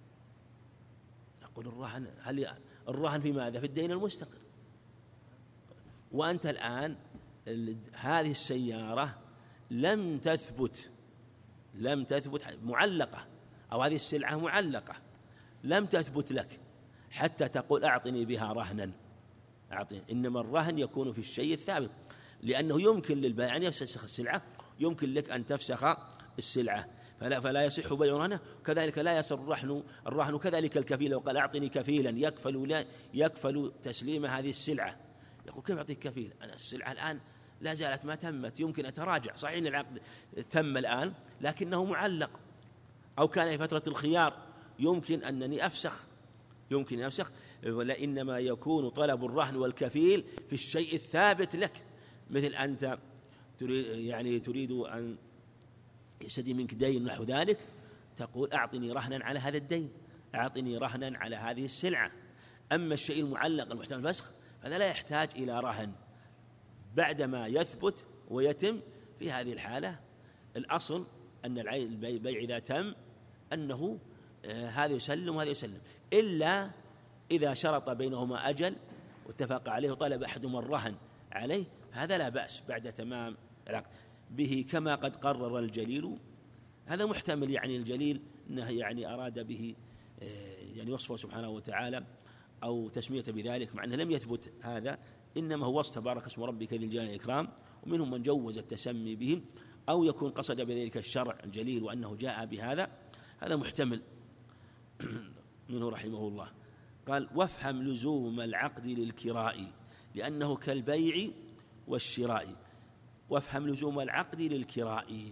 نقول الرهن هل الرهن في ماذا؟ في الدين المستقر، وأنت الآن هذه السيارة لم تثبت لم تثبت معلقة، أو هذه السلعة معلقة لم تثبت لك حتى تقول أعطني بها رهنا، أعطني. إنما الرهن يكون في الشيء الثابت، لأنه يمكن للبائع أن يفسخ السلعة، يمكن لك أن تفسخ السلعة، فلا فلا يصح بيع رهنه. كذلك لا يصح الرهن الرهن كذلك الكفيل، لو قال أعطني كفيلا يكفل لا يكفل تسليم هذه السلعة، يقول كيف أعطيك كفيل؟ أنا السلعة الآن لا زالت ما تمت، يمكن أتراجع. صحيح أن العقد تم الآن لكنه معلق، أو كان في فترة الخيار، يمكن أنني أفسخ يمكن أن أفسخ ولا إنما يكون طلب الرهن والكفيل في الشيء الثابت لك، مثل أنت تريد يعني تريد أن يسدي منك دين نحو ذلك، تقول أعطني رهنا على هذا الدين، أعطني رهنا على هذه السلعة. أما الشيء المعلق المحتمل الفسخ هذا لا يحتاج إلى رهن، بعدما يثبت ويتم. في هذه الحالة الأصل أن البيع إذا تم أنه هذا يسلم وهذا يسلم، إلا إذا شرط بينهما أجل واتفق عليه وطلب أحدهما الرهن عليه، هذا لا بأس بعد تمام العقد به، كما قد قرر الجليل. هذا محتمل، يعني الجليل أنه يعني أراد به يعني وصفه سبحانه وتعالى أو تسمية بذلك، مع أنه لم يثبت هذا، إنما هو وصف تبارك اسم ربك ذي الجلال والإكرام. ومنهم من جوز التسمي به، أو يكون قصد بذلك الشرع الجليل وأنه جاء بهذا، هذا محتمل منه رحمه الله. قال وافهم لزوم العقد للكراء لأنه كالبيع والشراء. وافهم لزوم العقد للكراء،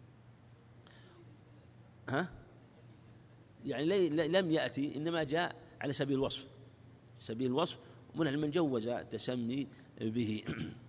ها يعني لم يأتي، إنما جاء على سبيل الوصف، سبيل الوصف، ومن من جوز التسمي به.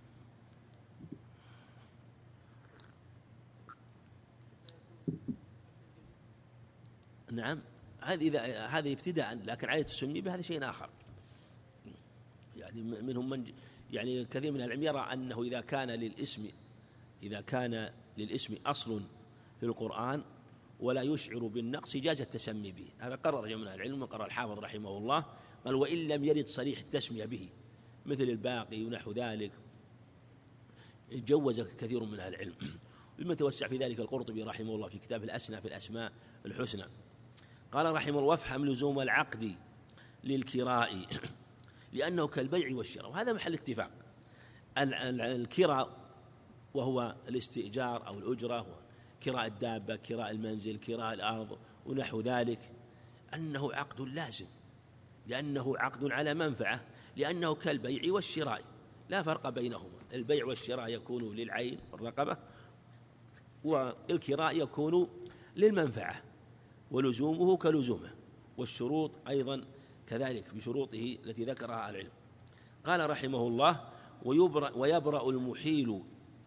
نعم، هذه إذا هذه ابتداء، لكن عادة التسمي به هذا شيء آخر. يعني منهم من يعني كثير من العلم يرى أنه إذا كان للاسم إذا كان للاسم أصل في القرآن ولا يشعر بالنقص جاز التسمي به. هذا قرر جمع من العلم، وقرر الحافظ رحمه الله، قال وإن لم يرد صريح التسمية به مثل الباقي ونحو ذلك جوز كثير من أهل العلم. لمن توسع في ذلك القرطبي رحمه الله في كتاب الأسنى في الأسماء الحسنى. قال رحمه الله وافهم لزوم العقد للكراء لأنه كالبيع والشراء، وهذا محل اتفاق. الكراء وهو الاستئجار أو الأجرة، كراء الدابة، كراء المنزل، كراء الأرض ونحو ذلك، أنه عقد لازم، لأنه عقد على منفعة، لأنه كالبيع والشراء لا فرق بينهما. البيع والشراء يكون للعين والرقبة، والكراء يكون للمنفعة، ولزومه كلزومه، والشروط أيضا كذلك بشروطه التي ذكرها العلم. قال رحمه الله ويبرأ, ويبرأ المحيل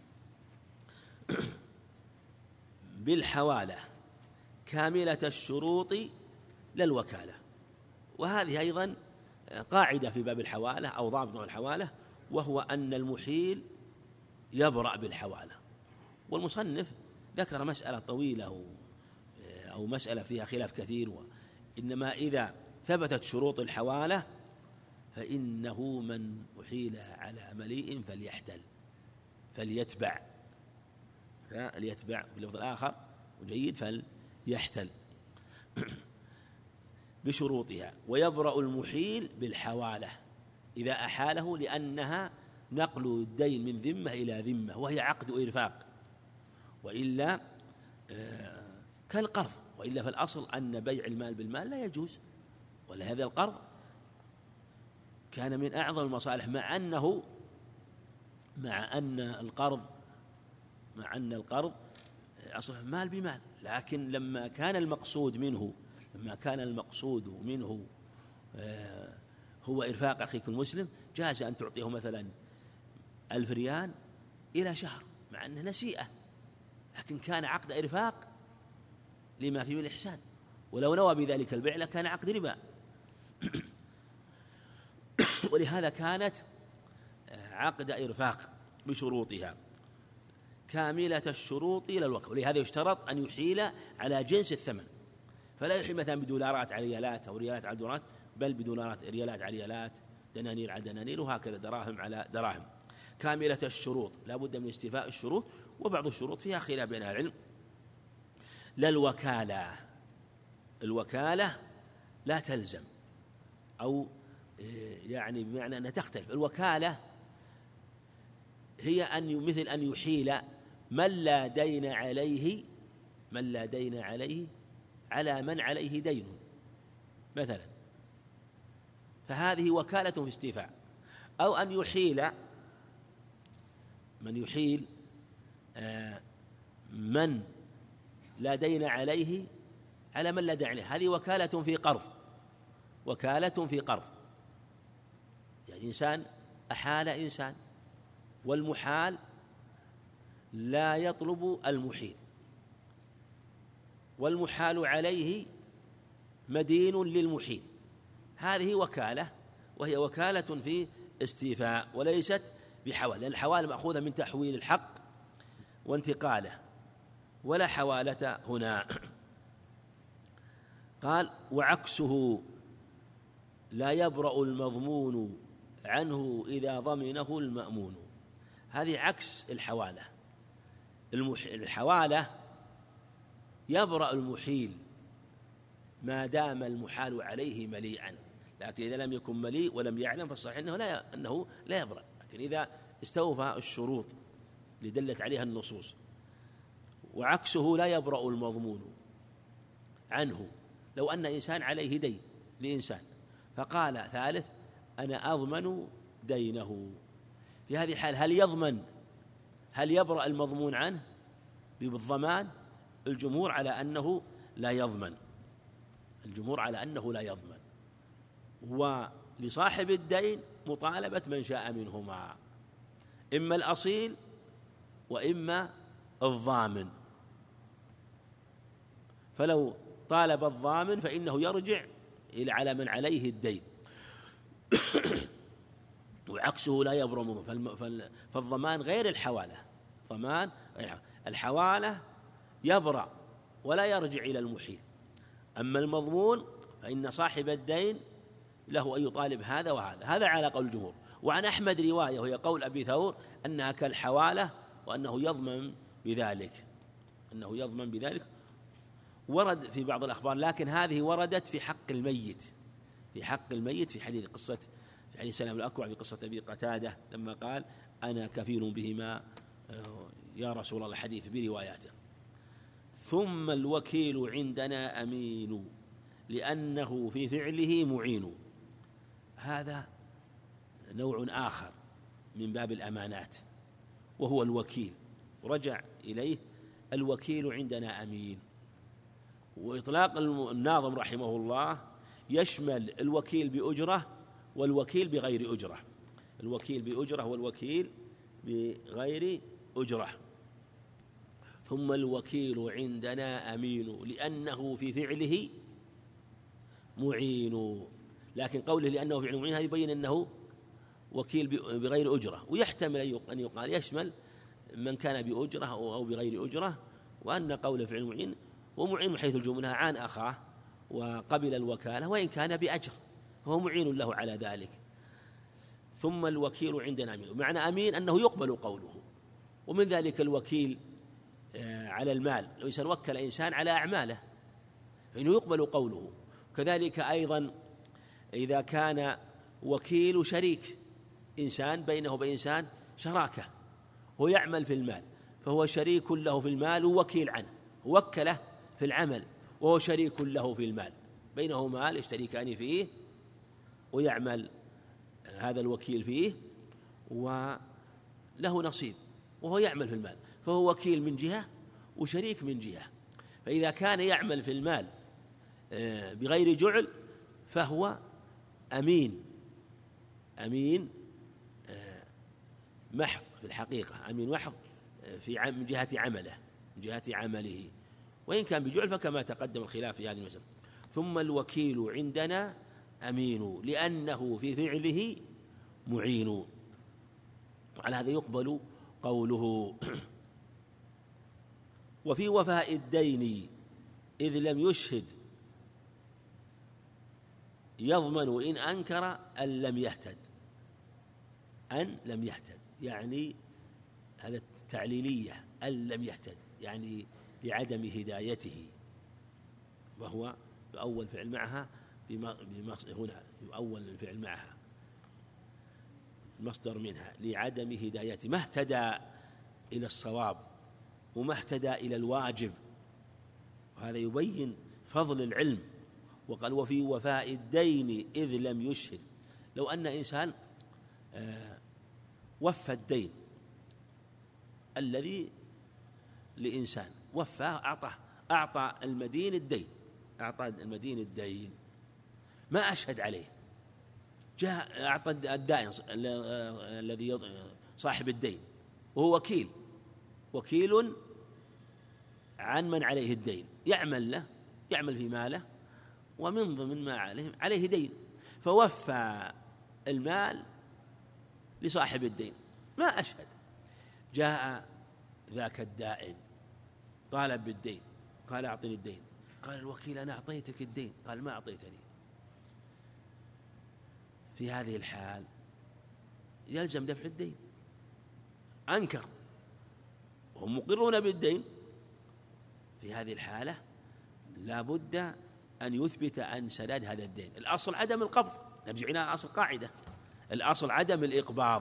بالحوالة كاملة الشروط للوكالة. وهذه أيضا قاعدة في باب الحوالة أو ضابط الحوالة، وهو أن المحيل يبرأ بالحوالة. والمصنف ذكر مسألة طويلة أو مسألة فيها خلاف كثير، إنما إذا ثبتت شروط الحوالة فإنه من أحيل على مليء فليحتل فليتبع فليتبع في اللفظ الآخر وجيد فليحتل بشروطها. ويبرأ المحيل بالحوالة إذا أحاله، لأنها نقل الدين من ذمة إلى ذمة، وهي عقد إرفاق، وإلا آه كالقرض، وإلا فالأصل أن بيع المال بالمال لا يجوز، ولهذا القرض كان من أعظم المصالح، مع أنه مع أن القرض مع أن القرض أصله مال بمال، لكن لما كان المقصود منه لما كان المقصود منه آه هو إرفاق أخيك المسلم، جاز أن تعطيه مثلا ألف ريال إلى شهر، مع أنه نسيئة، لكن كان عقد إرفاق لما فيه من الإحسان، ولو نوى بذلك البيع لكان عقد ربا. ولهذا كانت عقد إرفاق بشروطها كاملة الشروط إلى الوقت. ولهذا يشترط أن يحيل على جنس الثمن، فلا يحيل مثلا بدولارات على ريالات أو ريالات على دولارات، بل بدولارات ريالات على ريالات، دنانير على دنانير، وهكذا دراهم على دراهم. كاملة الشروط، لا بد من استيفاء الشروط، وبعض الشروط فيها خلاف بين أهل العلم. لا الوكالة، الوكالة لا تلزم، أو يعني بمعنى أنها تختلف. الوكالة هي أن مثل أن يحيل من لا دين عليه من لا دين عليه على من عليه دين مثلا، فهذه وكالة في استيفاء. أو أن يحيل من يحيل من لا دين عليه على من لا دين عليه، هذه وكالة في قرض، وكالة في قرض. يعني إنسان أحال إنسان، والمحال لا يطلب المحيل، والمحال عليه مدين للمحيل، هذه وكالة، وهي وكالة في استيفاء وليست بحوالة، لأن الحوالة مأخوذة من تحويل الحق وانتقاله، ولا حوالة هنا. قال: وعكسه لا يبرأ المضمون عنه إذا ضمنه المأمون. هذه عكس الحوالة. الحوالة يبرأ المحيل ما دام المحال عليه مليئا، لكن إذا لم يكن مليء ولم يعلم فالصحيح أنه لا أنه لا يبرأ. لكن إذا استوفى الشروط اللي دلت عليها النصوص. وعكسه لا يبرأ المضمون عنه، لو أن إنسان عليه دين لإنسان فقال ثالث: أنا أضمن دينه، في هذه الحال هل يضمن هل يبرأ المضمون عنه بالضمان؟ الجمهور على أنه لا يضمن، الجمهور على أنه لا يضمن. ولصاحب الدين مطالبة من شاء منهما، إما الأصيل وإما الضامن، فلو طالب الضامن فإنه يرجع إلى على من عليه الدين. وعكسه لا يبرأ المضمون، فالضمان غير الحوالة، ضمان غير الحوالة يبرأ ولا يرجع إلى المحيل. أما المضمون فإن صاحب الدين له أن يطالب هذا وهذا، هذا على قول الجمهور. وعن أحمد رواية وهي قول أبي ثور أنها كالحوالة وأنه يضمن بذلك، أنه يضمن بذلك. ورد في بعض الأخبار، لكن هذه وردت في حق الميت، في حق الميت في حديث قصة في حديث سلام الأكوع في قصة أبي قتادة لما قال: أنا كفيل بهما يا رسول الله، الحديث برواياته. ثم الوكيل عندنا أمين لأنه في فعله معين. هذا نوع آخر من باب الأمانات، وهو الوكيل، ورجع إليه الوكيل عندنا أمين. وإطلاق الناظم رحمه الله يشمل الوكيل بأجرة والوكيل بغير أجرة، الوكيل بأجرة والوكيل بغير أجرة. ثم الوكيل عندنا أمين لأنه في فعله معين. لكن قوله لأنه في فعله معين هذا يبين أنه وكيل بغير أجرة، ويحتمل أن يقال يشمل من كان بأجرة أو بغير أجرة، وأن قوله فعل معين ومعين من حيث الجملة عن أخاه وقبل الوكالة وإن كان بأجر فهو معين له على ذلك. ثم الوكيل عندنا أمين، معنى أمين أنه يقبل قوله. ومن ذلك الوكيل على المال، لو إنسان وكل إنسان على أعماله فإنه يقبل قوله. كذلك أيضا إذا كان وكيل شريك، إنسان بينه وبين إنسان شراكة هو يعمل في المال فهو شريك له في المال ووكيل عنه، وكله في العمل وهو شريك له في المال، بينه مال يشتركان فيه ويعمل هذا الوكيل فيه وله نصيب وهو يعمل في المال، فهو وكيل من جهة وشريك من جهة. فإذا كان يعمل في المال بغير جعل فهو أمين، أمين محض في الحقيقة، أمين محض في من جهة عمله، من جهة عمله، وإن كان بجعل فكما تقدم الخلاف في هذه المسألة. ثم الوكيل عندنا أمين لأنه في فعله معين، وعلى هذا يقبل قوله. وفي وفاء الدين إذ لم يشهد يضمن إن أنكر أن لم يهتد، أن لم يهتد يعني هذا التعليلية أن لم يهتد، يعني لعدم هدايته، وهو يؤول فعل معها هنا يؤول الفعل معها المصدر منها لعدم هدايته، ما اهتدى إلى الصواب وما اهتدى إلى الواجب. وهذا يبين فضل العلم. وقال وفي وفاء الدين إذ لم يشهد، لو أن إنسان وفى الدين الذي لإنسان وفاه، أعطاه أعطى المدين الدين أعطى المدين الدين ما أشهد عليه، جاء أعطى الدائن الذي صاحب الدين وهو وكيل وكيل عن من عليه الدين، يعمل له يعمل في ماله، ومن ضمن ما عليه عليه دين، فوفى المال لصاحب الدين ما أشهد. جاء ذاك الدائن طالب بالدين، قال أعطني الدين، قال الوكيل أنا أعطيتك الدين، قال ما أعطيتني. في هذه الحال يلزم دفع الدين، أنكر وهم مقرون بالدين، في هذه الحالة لا بد أن يثبت أن سداد هذا الدين. الأصل عدم القبض، نرجع إلى أصل قاعدة، الأصل عدم الإقباض.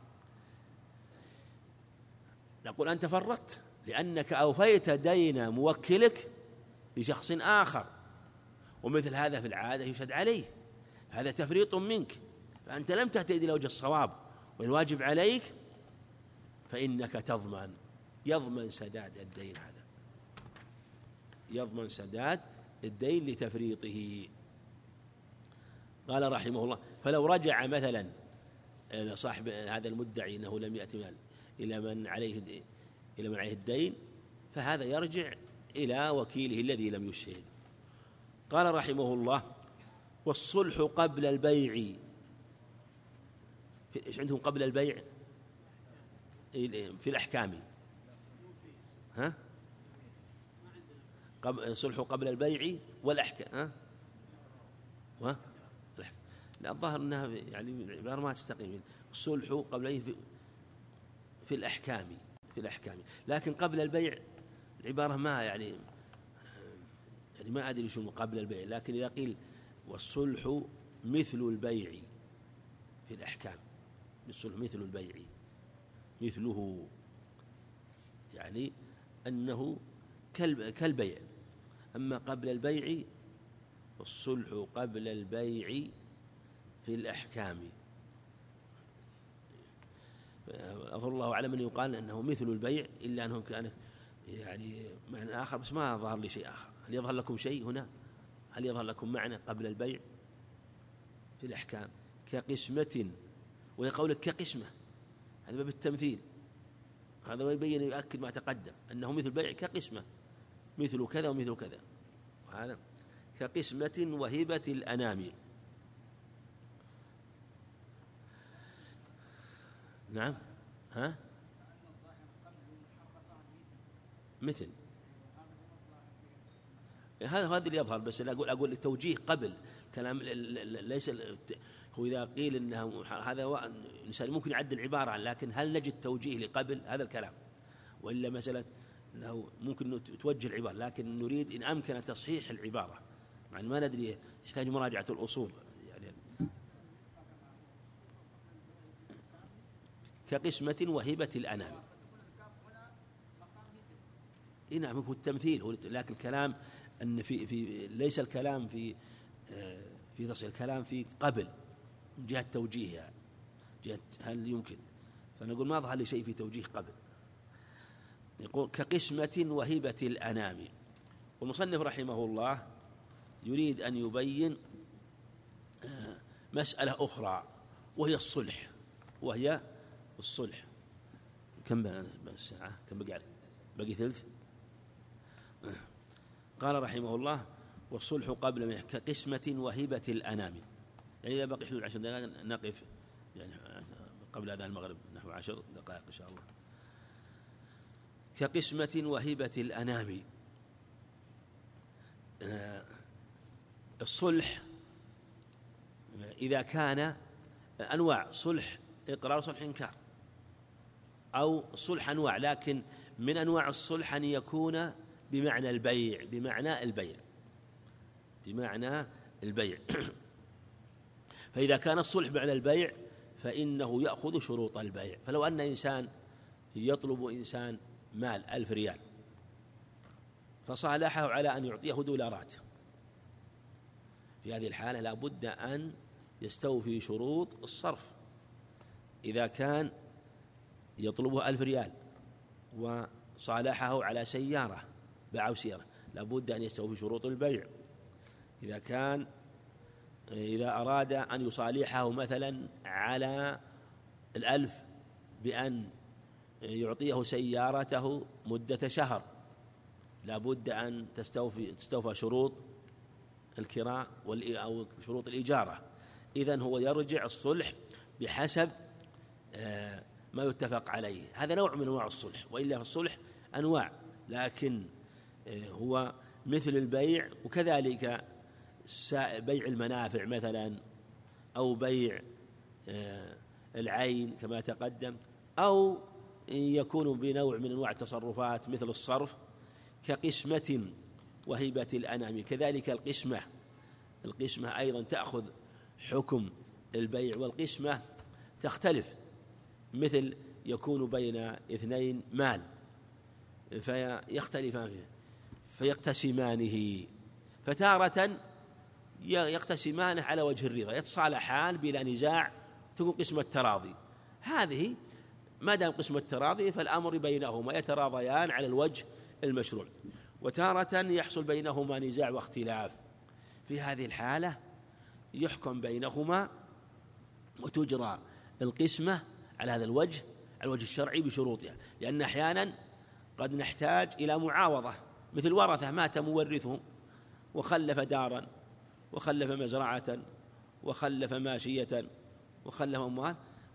نقول أنت فرطت لأنك أوفيت دين موكلك لشخص آخر، ومثل هذا في العادة يشهد عليه، هذا تفريط منك، فأنت لم تهتدي إلى وجه الصواب والواجب عليك، فإنك تضمن يضمن سداد الدين، هذا يضمن سداد الدين لتفريطه. قال رحمه الله فلو رجع مثلا صاحب هذا المدعي أنه لم يأتي مال إلى من عليه إلى من عليه الدين، فهذا يرجع إلى وكيله الذي لم يشهد. قال رحمه الله والصلح قبل البيع، إيش عندهم قبل البيع في الأحكام؟ ها صلح قبل البيع والأحكام، ها لا الظاهر أنها يعني العبارة ما تستقيم. الصلح قبل في, في الأحكام في الأحكام لكن قبل البيع العبارة ما يعني يعني ما أدري شو قبل البيع، لكن إذا قيل والصلح مثل البيع في الأحكام، الصلح مثل البيع مثله، يعني أنه كالبيع. أما قبل البيع والصلح قبل البيع في الأحكام، أظهر الله أعلم أن يقال أنه مثل البيع، إلا أنه كان يعني معنى آخر، بس ما ظهر لي شيء آخر. هل يظهر لكم شيء هنا؟ هل يظهر لكم معنى قبل البيع في الأحكام كقسمة؟ ويقولك كقسمة، هذا باب التمثيل، هذا يبين يؤكد ما تقدم أنه مثل البيع كقسمة، مثل كذا ومثل كذا، وهذا كقسمة وهبة الأنام. نعم ها مثل هذا هذا اللي يظهر، بس أقول أقول التوجيه قبل كلام ليس هو إذا قيل إنه هذا الإنسان ممكن يعدل العبارة، لكن هل نجد توجيه لقبل هذا الكلام؟ وإلا مسألة أنه ممكن توجه العبارة، لكن نريد إن أمكن تصحيح العبارة، مع ما ندري يحتاج مراجعة الأصول يعني. كقسمة وهبة الأنام، إيه نعم هو التمثيل، لكن الكلام أن في في ليس الكلام في في تصحيح الكلام في قبل من جهة توجيهها، جهة هل يمكن، فنقول ما ظهر لي شيء في توجيه قبل. يقول كقسمة وهبة الأنام. والمصنف رحمه الله يريد أن يبين مسألة أخرى وهي الصلح، وهي الصلح. كم الساعة؟ كم بقي؟ بقي ثلث. قال رحمه الله والصلح قبل كقسمة وهبة الأنام، يعني إذا بقي حدود عشر دقائق نقف يعني قبل أذان المغرب نحو عشر دقائق إن شاء الله. كقسمة وهبة الأنام. الصلح إذا كان أنواع صلح إقرار وصلح إنكار، أو صلح أنواع، لكن من أنواع الصلح أن يكون بمعنى البيع بمعنى البيع بمعنى البيع فإذا كان الصلح بمعنى البيع فإنه يأخذ شروط البيع. فلو أن إنسان يطلب إنسان مال ألف ريال فصالحه على أن يعطيه دولارات، في هذه الحالة لا بد أن يستوفي شروط الصرف. إذا كان يطلبه ألف ريال وصالحه على سيارة باع سيارة لا بد أن يستوفي شروط البيع. إذا كان إذا أراد أن يصالحه مثلا على الألف بأن يعطيه سيارته مدة شهر لا بد أن تستوفي تستوفى شروط الكراء أو شروط الإجارة. إذن هو يرجع الصلح بحسب ما يتفق عليه. هذا نوع من أنواع الصلح، وإلا في الصلح أنواع، لكن هو مثل البيع. وكذلك بيع المنافع مثلا، أو بيع العين كما تقدم، أو يكون بنوع من أنواع التصرفات مثل الصرف كقسمة وهبة الأنام. كذلك القسمة القسمة أيضا تأخذ حكم البيع، والقسمة تختلف، مثل يكون بين اثنين مال فيختلفان فيه فيقتسمانه، فتارة يقتسمانه على وجه الرضا يتصالحان بلا نزاع تكون قسمة تراضي. هذه ما دام قسمة تراضي فالأمر بينهما يتراضيان على الوجه المشروع. وتارة يحصل بينهما نزاع واختلاف، في هذه الحالة يحكم بينهما وتجرى القسمة على هذا الوجه على الوجه الشرعي بشروطها، لأن أحيانا قد نحتاج إلى معاوضة، مثل ورثة مات مورثهم وخلف دارا وخلف مزرعة وخلف ماشية وخلف أموال،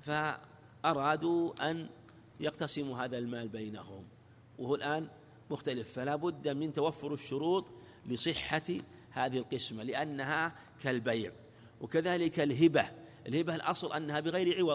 فأرادوا أن يقتسموا هذا المال بينهم، وهو الآن مختلف، فلا بد من توفر الشروط لصحة هذه القسمة لأنها كالبيع. وكذلك الهبة الهبة الأصل أنها بغير عوض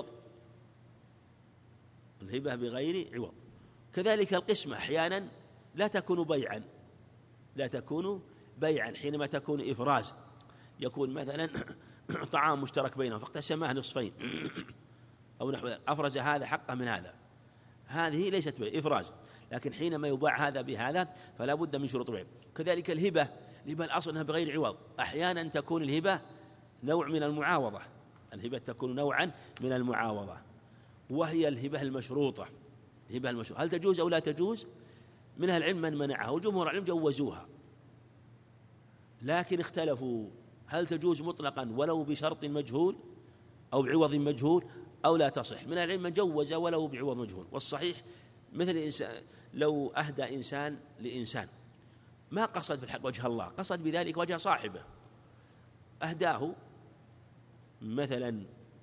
الهبة بغير عوض. كذلك القسمة أحيانا لا تكون بيعا لا تكون بيعا حينما تكون إفراز، يكون مثلا طعام مشترك بينهم فاقتسماه نصفين أو نحو أفرز هذا حقه من هذا، هذه ليست بيع إفراز، لكن حينما يباع هذا بهذا فلا بد من شروط البيع. كذلك الهبة الهبة الأصل أنها بغير عوض، أحيانا تكون الهبة نوع من المعاوضة الهبة تكون نوعا من المعاوضة، وهي الهبة المشروطة الهبة المشروطة هل تجوز أو لا تجوز؟ من أهل العلم من منعها، وجمهور العلم جوزوها، لكن اختلفوا هل تجوز مطلقا ولو بشرط مجهول أو بعوض مجهول أو لا تصح. من العلم من جوز ولو بعوض مجهول، والصحيح مثل إنسان لو أهدى إنسان لإنسان ما قصد في الحق وجه الله، قصد بذلك وجه صاحبه، أهداه مثلا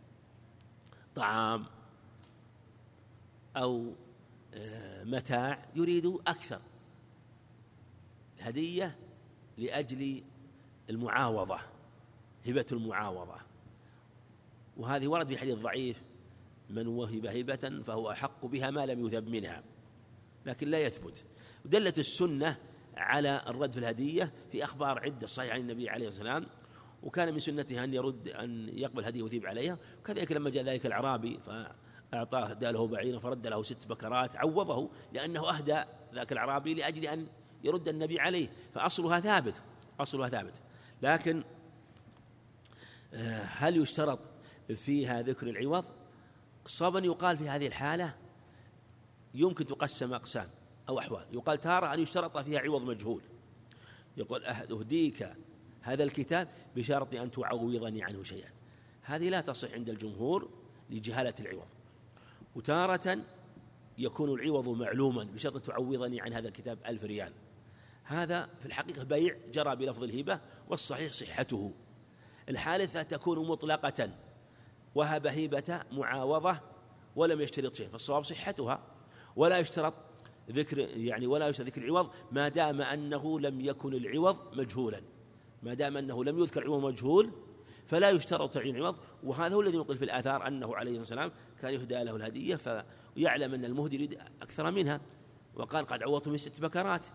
طعام أو متاع يريد أكثر، هدية لأجل المعاوضة هبة المعاوضة، وهذه ورد في حديث ضعيف من وهب هبة فهو أحق بها ما لم يذب منها، لكن لا يثبت. ودلت السنة على الرد في الهدية في أخبار عدة صحيحة عن النبي عليه الصلاة والسلام، وكان من سنته أن يرد أن يقبل هدية ويثيب عليها. وكذلك لما جاء ذلك الأعرابي فأعطاه أهدى له بعيرا فرد له ست بكرات عوضه، لأنه أهدى ذاك الأعرابي لأجل أن يرد النبي عليه، فأصلها ثابت أصلها ثابت. لكن هل يشترط فيها ذكر العوض؟ صابا يقال في هذه الحالة يمكن تقسم أقسام أو أحوال. يقال تارة أن يشترط فيها عوض مجهول، يقول أهديك هذا الكتاب بشرط أن تعوضني عنه شيئا، هذه لا تصح عند الجمهور لجهالة العوض. وتارة يكون العوض معلوما بشرط تعوضني عن هذا الكتاب ألف ريال، هذا في الحقيقة بيع جرى بلفظ الهبة والصحيح صحته. الحالثة تكون مطلقة، وهب هبة معاوضة ولم يشترط شيء، فالصواب صحتها، ولا يشترط ذكر يعني ولا يشترط ذكر العوض ما دام أنه لم يكن العوض مجهولا، ما دام أنه لم يذكر عوض مجهول فلا يشترط تعيين العوض. وهذا هو الذي نقل في الآثار أنه عليه الصلاة والسلام كان يهدى له الهدية فيعلم أن المهدي يريد أكثر منها، وقال قد عوضت من ست بكرات،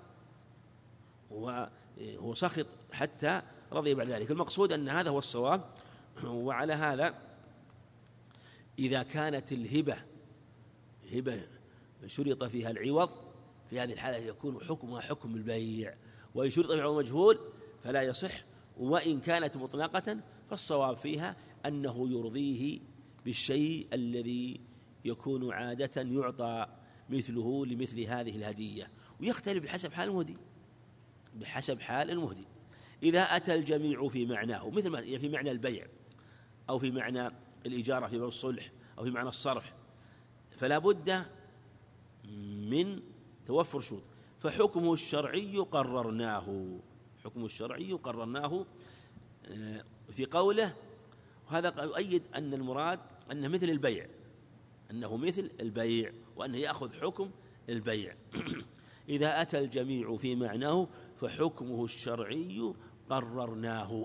وهو سخط حتى رضي بعد ذلك. المقصود أن هذا هو الصواب. وعلى هذا إذا كانت الهبة هبة شرط فيها العوض، في هذه الحالة يكون حكمها حكم البيع، وإن شرط فيها مجهول فلا يصح. وإن كانت مطلقة فالصواب فيها أنه يرضيه بالشيء الذي يكون عادة يعطى مثله لمثل هذه الهدية، ويختلف بحسب حال المهدي بحسب حال المهدي. إذا أتى الجميع في معناه، مثل ما في معنى البيع أو في معنى الإجارة في باب الصلح أو في معنى الصرف، فلا بد من توفر شروط. فحكمه الشرعي قررناه حكمه الشرعي قررناه في قوله. وهذا يؤيد أن المراد أنه مثل البيع أنه مثل البيع وأنه يأخذ حكم البيع. إذا أتى الجميع في معناه فحكمه الشرعي قررناه.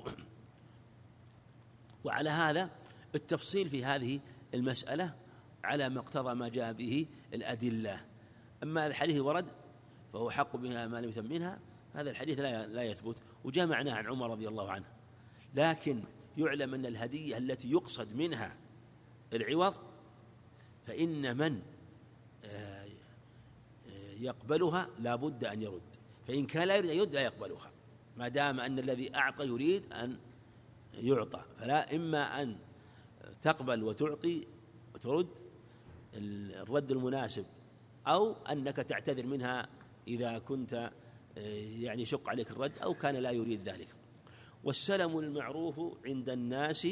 وعلى هذا التفصيل في هذه المسألة على ما اقتضى ما جاء به الأدلة. أما الحديث ورد فهو حق بها ما لم يثم منها، هذا الحديث لا لا يثبت، وجاء معناه عن عمر رضي الله عنه. لكن يعلم أن الهدية التي يقصد منها العوض فإن من يقبلها لا بد أن يرد، فإن كان لا يريد أن يرد لا يقبلها، ما دام أن الذي أعطى يريد أن يعطى. فلا إما أن تقبل وتعطي وترد الرد المناسب، أو أنك تعتذر منها إذا كنت يعني شق عليك الرد أو كان لا يريد ذلك. والسلم المعروف عند الناس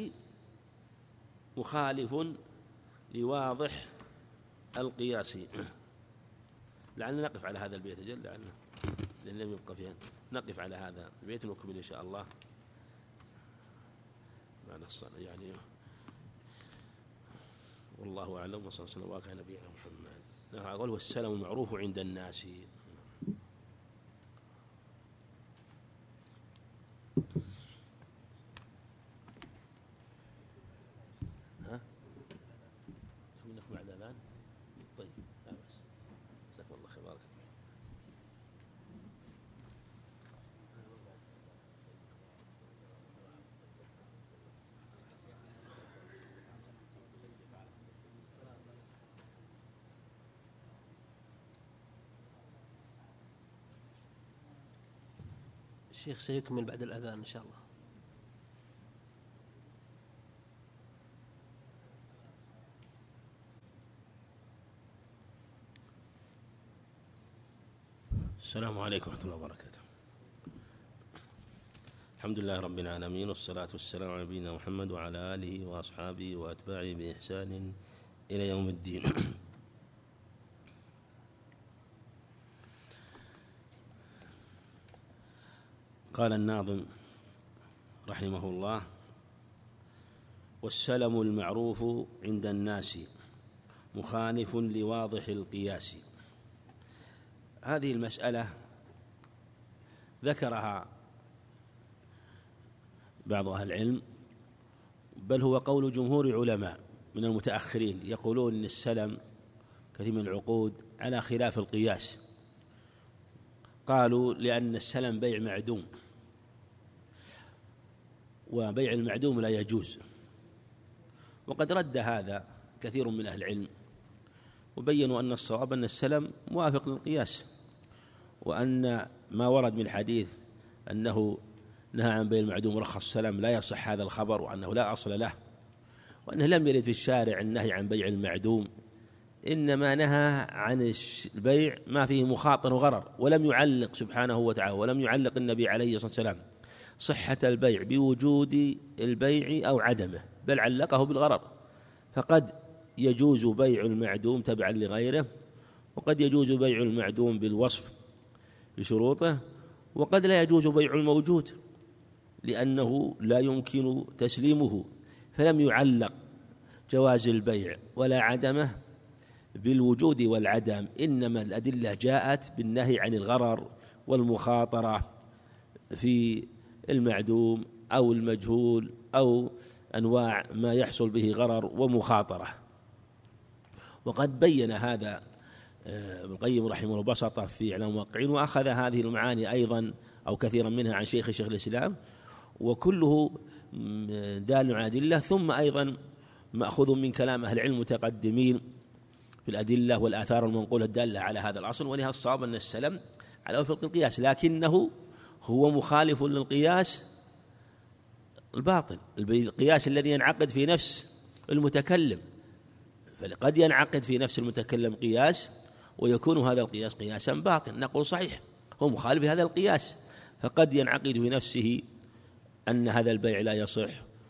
مخالف لواضح القياس. لعلنا نقف على هذا البيت أجل لعلنا لأن لم يبقى فيها، نقف على هذا البيت ونكمل إن شاء الله مع نص يعني. والله أعلم، وصلى الله وسلم على نبينا محمد. أقول والسلام المعروف عند الناس. ها؟ منك بعد الآن؟ طيب لا بس. جزاكم الله خير. بارك الله. الشيخ سيكمل بعد الأذان إن شاء الله. السلام عليكم ورحمة الله وبركاته. الحمد لله رب العالمين، والصلاة والسلام على نبينا محمد وعلى آله وأصحابه وأتباعه بإحسان إلى يوم الدين. قال الناظم رحمه الله: والسلم المعروف عند الناس مخالف لواضح القياس. هذه المسألة ذكرها بعض أهل العلم، بل هو قول جمهور علماء من المتأخرين، يقولون إن السلم كثير من العقود على خلاف القياس. قالوا لأن السلم بيع معدوم، وبيع المعدوم لا يجوز. وقد رد هذا كثير من أهل العلم، وبينوا أن الصواب أن السلم موافق للقياس، وأن ما ورد من الحديث أنه نهى عن بيع المعدوم ورخص السلم لا يصح هذا الخبر، وأنه لا أصل له، وأنه لم يرد في الشارع النهي عن بيع المعدوم، إنما نهى عن البيع ما فيه مخاطر وغرر، ولم يعلق سبحانه وتعالى ولم يعلق النبي عليه الصلاة والسلام صحة البيع بوجود البيع أو عدمه، بل علقه بالغرر. فقد يجوز بيع المعدوم تبعا لغيره، وقد يجوز بيع المعدوم بالوصف بشروطه، وقد لا يجوز بيع الموجود لأنه لا يمكن تسليمه، فلم يعلق جواز البيع ولا عدمه بالوجود والعدم، إنما الأدلة جاءت بالنهي عن الغرر والمخاطرة في المعدوم أو المجهول أو أنواع ما يحصل به غرر ومخاطرة. وقد بين هذا ابن القيم رحمه الله بسطه في إعلام الموقعين، وأخذ هذه المعاني أيضا أو كثيرا منها عن شيخ شيخ الإسلام، وكله دال على أدلة، ثم أيضا مأخوذ من كلام أهل العلم المتقدمين في الأدلة والآثار المنقولة الدالة على هذا الأصل. ولهذا الصواب أن السلم على وفق القياس، لكنه هو مخالف للقياس الباطل، القياس الذي ينعقد في نفس المتكلم. فقد ينعقد في نفس المتكلم قياس ويكون هذا القياس قياسا باطل، نقول صحيح هو مخالف لهذا القياس، فقد ينعقد في نفسه أن هذا البيع لا يصح،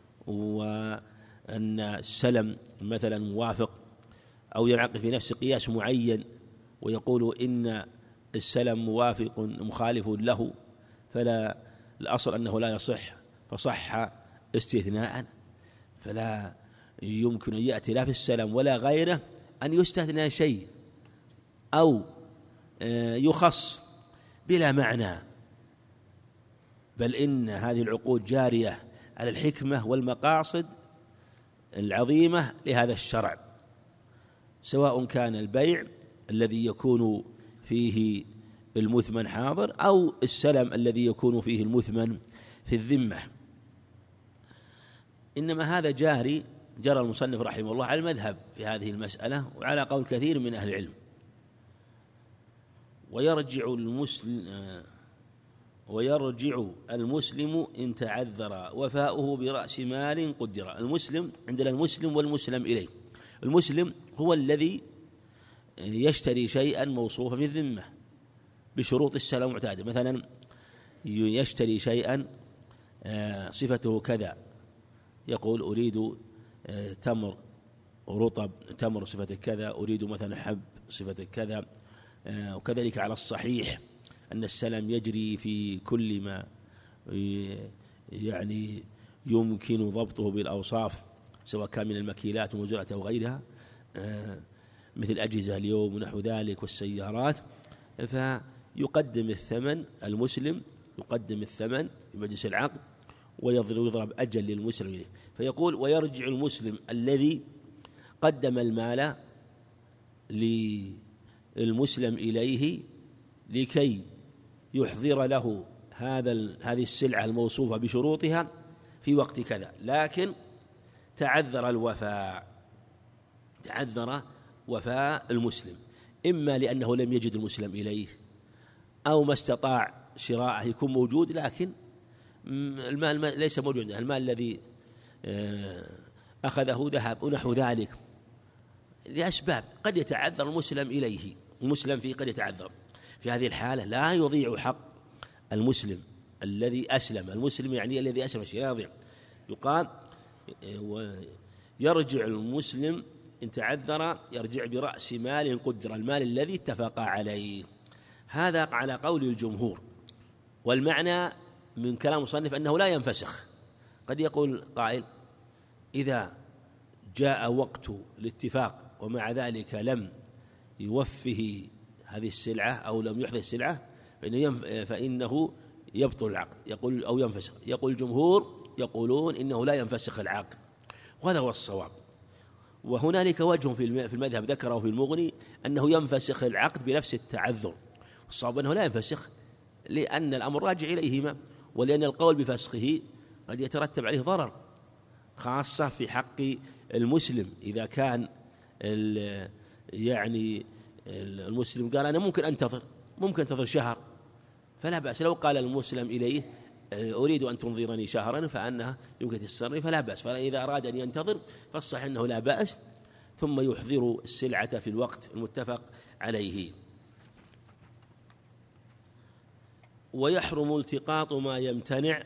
وأن السلم مثلا موافق، أو ينعقد في نفسه قياس معين ويقول إن السلم موافق مخالف له، فلا الأصل أنه لا يصح، فصح استثناء، فلا يمكن أن يأتي لا في السلم ولا غيره أن يستثنى شيء أو يخص بلا معنى، بل إن هذه العقود جارية على الحكمة والمقاصد العظيمة لهذا الشرع، سواء كان البيع الذي يكون فيه المثمن حاضر أو السلم الذي يكون فيه المثمن في الذمة. إنما هذا جاري جرى المصنف رحمه الله على المذهب في هذه المسألة وعلى قول كثير من أهل العلم. ويرجع المسلم ويرجع المسلم إن تعذر وفاؤه برأس مال قدر. المسلم عندنا المسلم والمسلم إليه. المسلم هو الذي يشتري شيئا موصوفا في الذمة بشروط السلم معتادة، مثلا يشتري شيئا صفته كذا، يقول أريد تمر رطب تمر صفته كذا، أريد مثلا حب صفته كذا. وكذلك على الصحيح أن السلم يجري في كل ما يعني يمكن ضبطه بالأوصاف، سواء كان من المكيلات ومزرعة أو غيرها، مثل أجهزة اليوم ونحو ذلك والسيارات. فيقدم الثمن، المسلم يقدم الثمن في مجلس العقد ويضرب أجل للمسلم، فيقول ويرجع المسلم الذي قدم المال للمسلم إليه لكي يحضر له هذا هذه السلعة الموصوفة بشروطها في وقت كذا، لكن تعذر الوفاء تعذر وفاء المسلم، إما لأنه لم يجد المسلم إليه أو ما استطاع شراءه يكون موجود لكن المال ليس موجودا، المال الذي أخذه ذهب ونحو ذلك، لأسباب قد يتعذر المسلم إليه، المسلم فيه قد يتعذر. في هذه الحالة لا يضيع حق المسلم الذي أسلم، المسلم يعني الذي أسلم شيء لا يضيع. يقال يرجع المسلم إن تعذر يرجع برأس مال قدر، المال الذي اتفق عليه. هذا على قول الجمهور، والمعنى من كلام المصنف أنه لا ينفسخ. قد يقول قائل إذا جاء وقت الاتفاق ومع ذلك لم يوفه هذه السلعة أو لم يحدث السلعة فإنه يبطل العقد، يقول أو ينفسخ. يقول الجمهور يقولون إنه لا ينفسخ العقد، وهذا هو الصواب. وهنالك وجه في المذهب ذكره في المغني أنه ينفسخ العقد بنفس التعذر، والصواب أنه لا ينفسخ لأن الأمر راجع إليهما، ولأن القول بفسخه قد يترتب عليه ضرر، خاصة في حق المسلم إذا كان يعني المسلم قال أنا ممكن أنتظر ممكن أنتظر شهر فلا بأس. لو قال المسلم إليه أريد أن تنظرني شهرا فأنها يمكن تسرني فلا بأس، فإذا أراد أن ينتظر فالصحيح أنه لا بأس، ثم يحضر السلعة في الوقت المتفق عليه. ويحرم التقاط ما يمتنع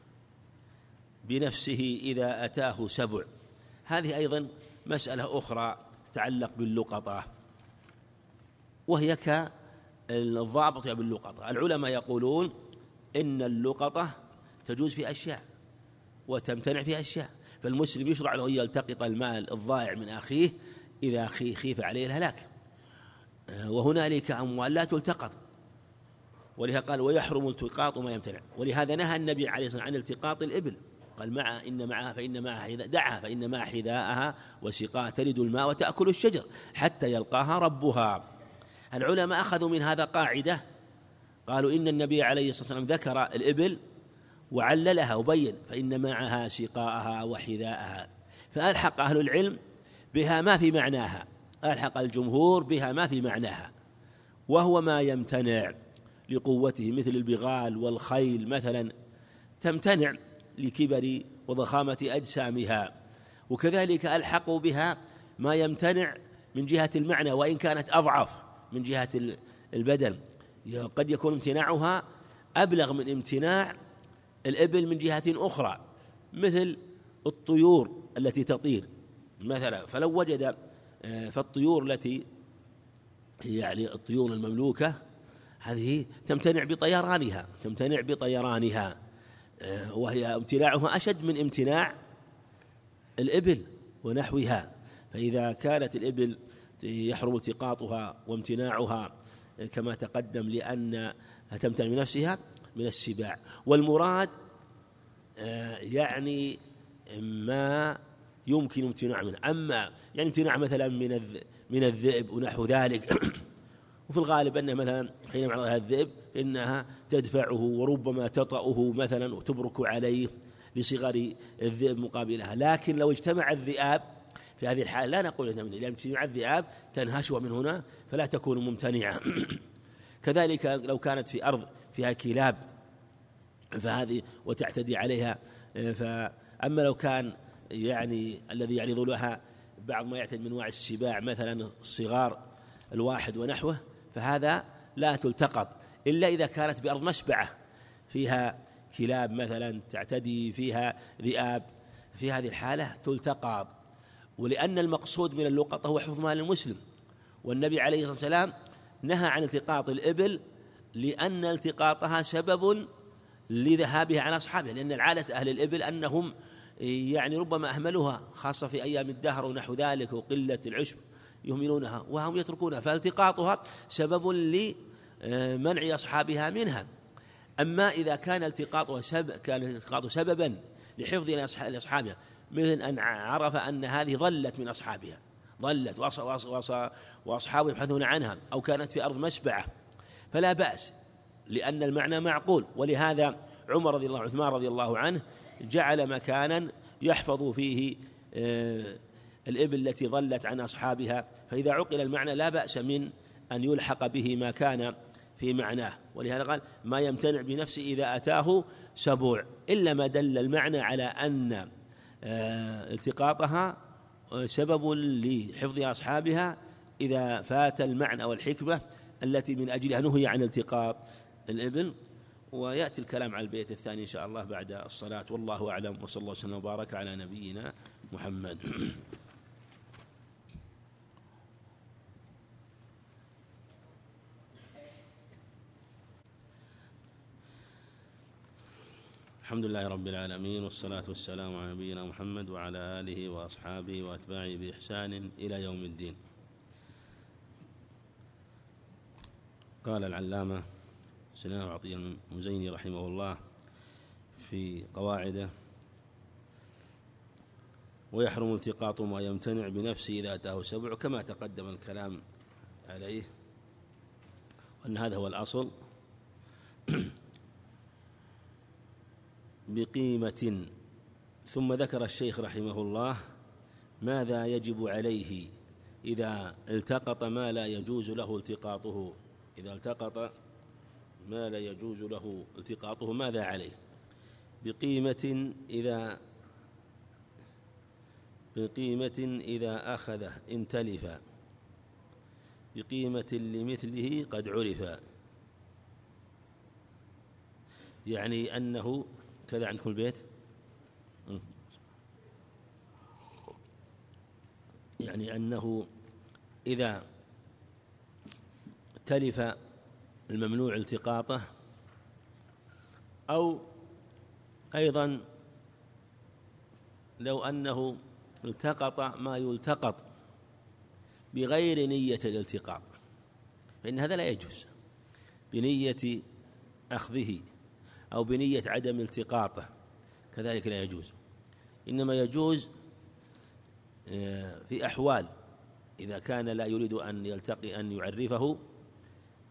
بنفسه إذا أتاه سبع. هذه أيضا مسألة أخرى تتعلق باللقطة، وهي كالضابط باللقطة. العلماء يقولون إن اللقطة تجوز في أشياء وتمتنع في أشياء، فالمسلم يشرع له أن يلتقط المال الضائع من أخيه إذا خيف عليه الهلاك، وهنالك أموال لا تلتقط، ولهذا قال ويحرم التقاط ما يمتنع. ولهذا نهى النبي عليه الصلاة والسلام عن التقاط الإبل، قال مع إن معها فإن معها حذاء دعها فإن معها حذاءها وسقاها تلد الماء وتأكل الشجر حتى يلقاها ربها. العلماء أخذوا من هذا قاعدة، قالوا إن النبي عليه الصلاة والسلام ذكر الإبل وعللها وبين فإن معها سقاءها وحذاءها، فألحق أهل العلم بها ما في معناها، ألحق الجمهور بها ما في معناها، وهو ما يمتنع لقوته مثل البغال والخيل مثلا تمتنع لكبر وضخامة أجسامها، وكذلك ألحقوا بها ما يمتنع من جهة المعنى وإن كانت أضعف من جهة البدن، قد يكون امتناعها أبلغ من امتناع الإبل من جهة أخرى مثل الطيور التي تطير مثلا، فلو وجد فالطيور التي هي يعني الطيور المملوكة هذه تمتنع بطيرانها تمتنع بطيرانها وهي امتناعها أشد من امتناع الإبل ونحوها، فإذا كانت الإبل يحرم التقاطها وامتناعها كما تقدم لأن تمتنع بنفسها من السباع، والمراد يعني ما يمكن امتناع منه، أما يعني امتناع مثلا من من الذئب ونحو ذلك وفي الغالب أن مثلا حينما عرضها الذئب إنها تدفعه وربما تطأه مثلا وتبرك عليه لصغر الذئب مقابلها، لكن لو اجتمع الذئاب في هذه الحالة لا نقول إنها من لأن اجتماع الذئاب تنهشها من هنا فلا تكون ممتنعة. كذلك لو كانت في أرض فيها كلاب فهذه وتعتدي عليها، فأما لو كان يعني الذي يعرض لها بعض ما يعتد من انواع السباع مثلا الصغار الواحد ونحوه فهذا لا تلتقط إلا إذا كانت بأرض مسبعة فيها كلاب مثلا تعتدي فيها ذئاب، في هذه الحالة تلتقط، ولأن المقصود من اللقطة هو حفظ مال المسلم، والنبي عليه الصلاة والسلام نهى عن التقاط الإبل لأن التقاطها سبب لذهابها عن أصحابها، لأن العادة أهل الإبل أنهم يعني ربما أهملوها خاصة في أيام الدهر ونحو ذلك وقلة العشب يهملونها وهم يتركونها، فالتقاطها سبب لمنع أصحابها منها. أما إذا كان التقاطها سبب كان التقاط سببا لحفظ لأصحابها مثل أن عرف أن هذه ظلت من أصحابها ظلت وأصحابه يبحثون عنها أو كانت في أرض مسبعة فلا بأس لأن المعنى معقول، ولهذا عمر رضي الله عنه عثمان رضي الله عنه جعل مكانا يحفظ فيه الإبل التي ظلت عن أصحابها، فإذا عقل المعنى لا بأس من أن يلحق به ما كان في معناه، ولهذا قال ما يمتنع بنفسه إذا أتاه سبوع، إلا ما دل المعنى على أن التقاطها سبب لحفظ أصحابها إذا فات المعنى والحكمة التي من أجلها نهي عن التقاط الإبل. ويأتي الكلام على البيت الثاني إن شاء الله بعد الصلاة، والله أعلم، وصلى الله وسلم وبارك على نبينا محمد. الحمد لله رب العالمين، والصلاة والسلام على نبينا محمد وعلى آله وأصحابه وأتباعه بإحسان إلى يوم الدين. قال العلامة سلام عطية المزيني رحمه الله في قواعده: ويحرم التقاط ما يمتنع بنفسه إذا أتاه سبع، كما تقدم الكلام عليه وأن هذا هو الأصل، بقيمة. ثم ذكر الشيخ رحمه الله ماذا يجب عليه إذا التقط ما لا يجوز له التقاطه، إذا التقط ما لا يجوز له التقاطه ماذا عليه؟ بقيمة إذا بقيمة إذا أخذه إن تلف، بقيمة لمثله قد عرف، يعني أنه كذا عندكم البيت، يعني أنه إذا تلف الممنوع التقاطه، أو أيضا لو أنه التقط ما يلتقط بغير نية الالتقاط فإن هذا لا يجوز، بنية أخذه أو بنية عدم التقاطه كذلك لا يجوز، إنما يجوز في أحوال: إذا كان لا يريد أن يلتقي أن يعرفه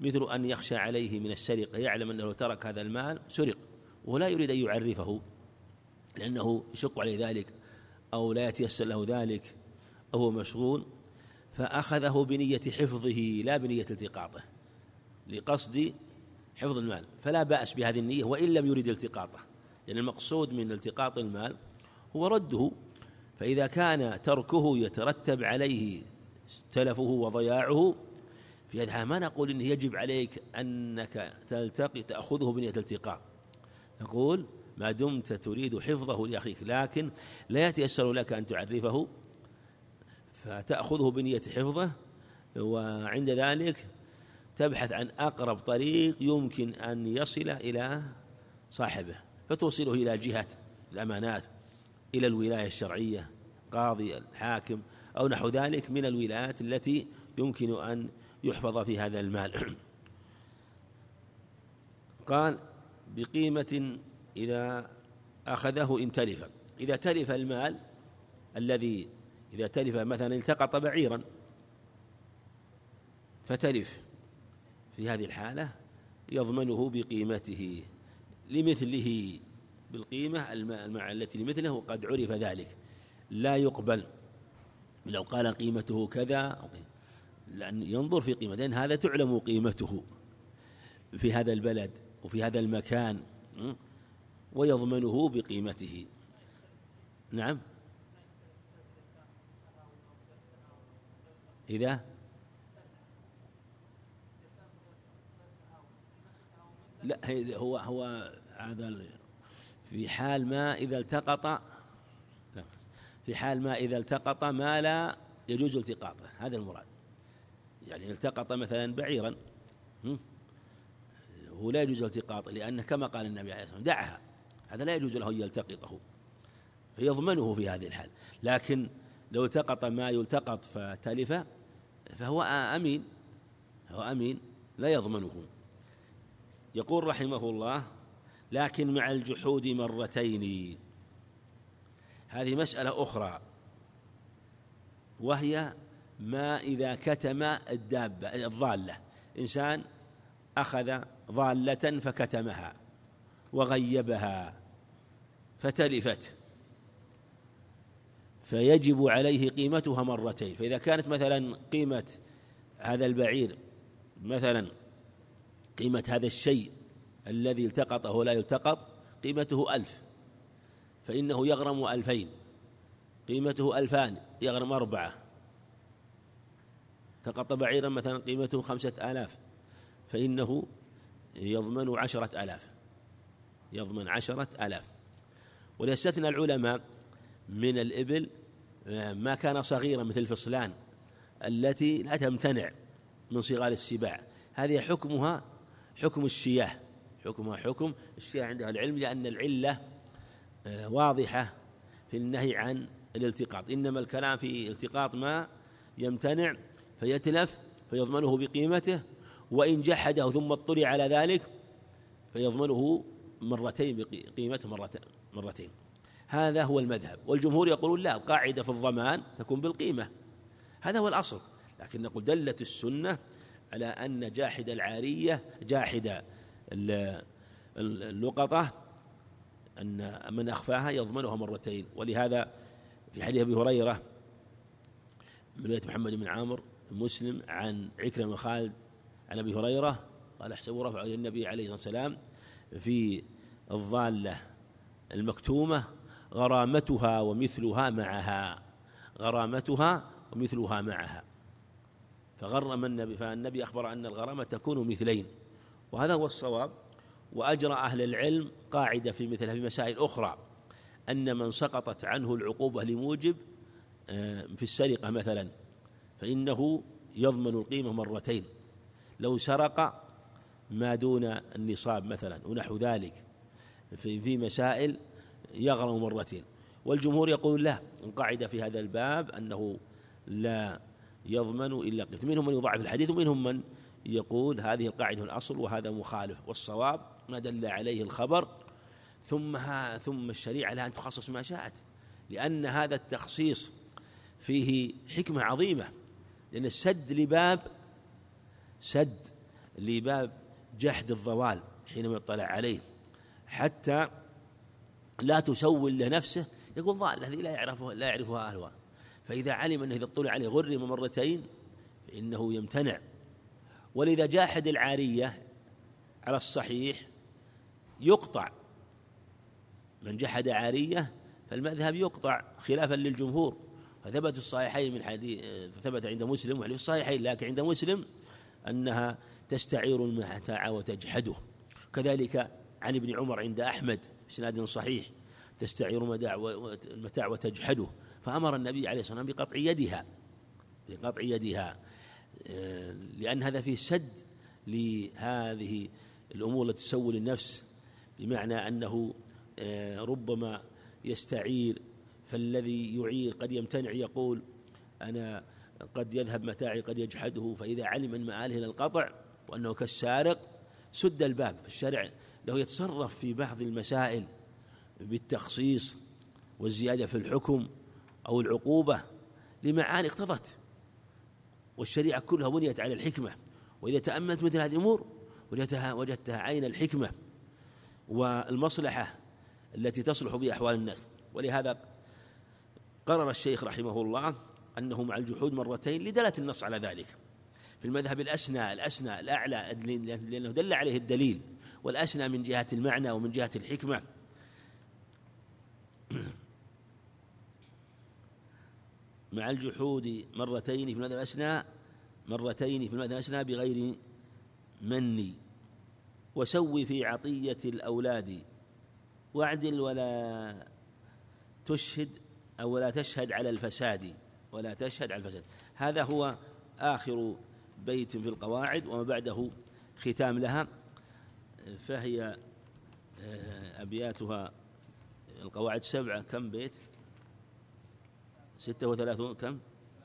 مثل أن يخشى عليه من السرقة، يعلم أنه لو ترك هذا المال سرق ولا يريد أن يعرفه لأنه يشق عليه ذلك أو لا يتيسر له ذلك أو هو مشغول، فأخذه بنية حفظه لا بنية التقاطه لقصد حفظ المال، فلا بأس بهذه النية وإن لم يريد التقاطه، لأن المقصود من التقاط المال هو رده. فإذا كان تركه يترتب عليه تلفه وضياعه، في هذا ما نقول إنه يجب عليك أنك تلتقي تأخذه بنية التقاط، نقول ما دمت تريد حفظه لأخيك لكن لا يتيسر لك أن تعرفه فتأخذه بنية حفظه، وعند ذلك تبحث عن أقرب طريق يمكن أن يصل إلى صاحبه فتوصله إلى جهة الأمانات، إلى الولاية الشرعية، قاضي، الحاكم أو نحو ذلك من الولايات التي يمكن أن يحفظ في هذا المال. قال بقيمة إذا أخذه إن تلف. إذا تلف المال الذي إذا تلف مثلا التقط بعيرا فتلف، في هذه الحالة يضمنه بقيمته لمثله بالقيمة المع التي لمثله قد عرف ذلك، لا يقبل لو قال قيمته كذا، لأن ينظر في قيمة، لأن هذا تعلم قيمته في هذا البلد وفي هذا المكان ويضمنه بقيمته. نعم إذا لا هو هو هذا في حال ما إذا التقط لا في حال ما إذا التقط ما لا يجوز التقاطه، هذا المراد. يعني التقط مثلا بعيرا هو لا يجوز التقاطه، لأنه كما قال النبي عليه الصلاة والسلام دعها، هذا لا يجوز له أن يلتقطه فيضمنه في هذه الحال. لكن لو التقط ما يلتقط فتلف فهو أمين، هو أمين لا يضمنه. يقول رحمه الله لكن مع الجحود مرتين، هذه مسألة أخرى، وهي ما إذا كتم الدابة الضالة، إنسان أخذ ضالة فكتمها وغيبها فتلفت، فيجب عليه قيمتها مرتين. فإذا كانت مثلا قيمة هذا البعير مثلا قيمة هذا الشيء الذي التقطه لا يلتقط قيمته ألف، فإنه يغرم ألفين، قيمته ألفان يغرم أربعة. تقط بعيرا مثلا قيمته خمسة آلاف فإنه يضمن عشرة آلاف، يضمن عشرة آلاف. وليستثنى العلماء من الإبل ما كان صغيرا مثل الفصلان التي لا تمتنع من صغار السباع، هذه حكمها حكم الشياه، حكمها حكم الشياه عندها العلم، لأن العلة واضحة في النهي عن الالتقاط، إنما الكلام في التقاط ما يمتنع فيتلف فيضمنه بقيمته، وإن جحده ثم اطلع على ذلك فيضمنه مرتين بقيمته مرتين. هذا هو المذهب، والجمهور يقولون لا، القاعدة في الضمان تكون بالقيمة، هذا هو الأصل. لكن نقول دلت السنة على أن جاحد العارية جاحد اللقطة أن من أخفاها يضمنها مرتين. ولهذا في حديث أبي هريرة من رواية محمد بن عامر مسلم عن عكرمة بن خالد عن أبي هريرة قال احسبوا رفع إلى النبي عليه الصلاة والسلام في الضالة المكتومة غرامتها ومثلها معها، غرامتها ومثلها معها، فغرم النبي، فالنبي أخبر أن الغرامة تكون مثلين، وهذا هو الصواب. وأجرى أهل العلم قاعدة في مثلها في مسائل أخرى، أن من سقطت عنه العقوبة لموجب في السرقة مثلا فإنه يضمن القيمة مرتين، لو سرق ما دون النصاب مثلا ونحو ذلك في في مسائل يغرم مرتين. والجمهور يقول لا، القاعدة في هذا الباب أنه لا يضمن إلا قيمة. منهم من يضعف الحديث ومنهم من يقول هذه القاعدة الأصل وهذا مخالف، والصواب ما دل عليه الخبر، ثم ثم الشريعة لها أن تخصص ما شاءت، لأن هذا التخصيص فيه حكمة عظيمة، لأن السد لباب سد لباب جحد الضوال حينما يطلع عليه، حتى لا تسول لنفسه، يقول ضال الذي لا يعرفه لا يعرفها أهلها. فإذا علم أنه إذا اطلع عليه غرم مرتين فإنه يمتنع. ولذا جاحد العارية على الصحيح يقطع، من جحد عارية فالمذهب يقطع خلافا للجمهور. فثبت الصحيحين من حديث، ثبت عند مسلم وفي الصحيحين، لكن عند مسلم أنها تستعير المتاع وتجحده. كذلك عن ابن عمر عند أحمد بسناد صحيح تستعير المتاع وتجحده، فأمر النبي عليه الصلاة والسلام بقطع يدها بقطع يدها لأن هذا فيه سد لهذه الأمور التي تسول النفس، بمعنى أنه ربما يستعير، فالذي يعير قد يمتنع، يقول أنا قد يذهب متاعي قد يجحده، فإذا علم من مآله إلى القطع وأنه كالسارق سد الباب. فالشارع له يتصرف في بعض المسائل بالتخصيص والزيادة في الحكم أو العقوبة لمعاني اقتضت، والشريعة كلها بنيت على الحكمة. وإذا تأملت مثل هذه الأمور وجدتها, وجدتها عين الحكمة والمصلحة التي تصلح بها أحوال الناس. ولهذا قرر الشيخ رحمه الله أنه مع الجحود مرتين لدلالة النص على ذلك. في المذهب الأسنى الأسنى الأعلى لأنه دل عليه الدليل، والأسنى من جهة المعنى ومن جهة الحكمة. مع الجحود مرتين في المذهب الأسنى مرتين في المذهب الأسنى بغير من، وسوي في عطية الأولاد واعدل ولا تشهد أو ولا تشهد على الفساد ولا تشهد على الفساد. هذا هو آخر بيت في القواعد، وما بعده ختام لها. فهي أبياتها القواعد سبعة، كم بيت؟ ستة وثلاثون، كم؟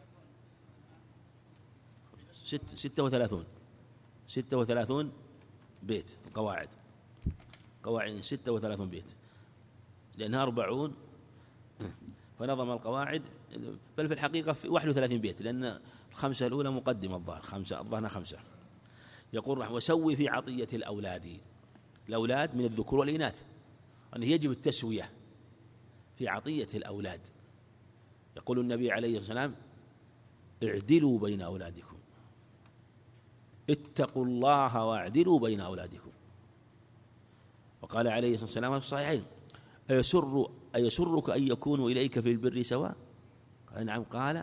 ست ستة وثلاثون ستة وثلاثون بيت القواعد، قواعد ستة وثلاثون بيت، لأنها أربعون، فنظم القواعد. بل في الحقيقة في واحد وثلاثين بيت، لأن الخمسة الأولى مقدمة الظاهر، خمسة الظاهر خمسة. يقول رحمه: وسوي في عطية الأولاد، الأولاد من الذكور والإناث، أنه يجب التسوية في عطية الأولاد. يقول النبي عليه الصلاة والسلام: اعدلوا بين أولادكم، اتقوا الله واعدلوا بين أولادكم. وقال عليه الصلاة والسلام في الصحيحين: أيسر أيسرك أن يكونوا إليك في البر سواء؟ قال: نعم. قال: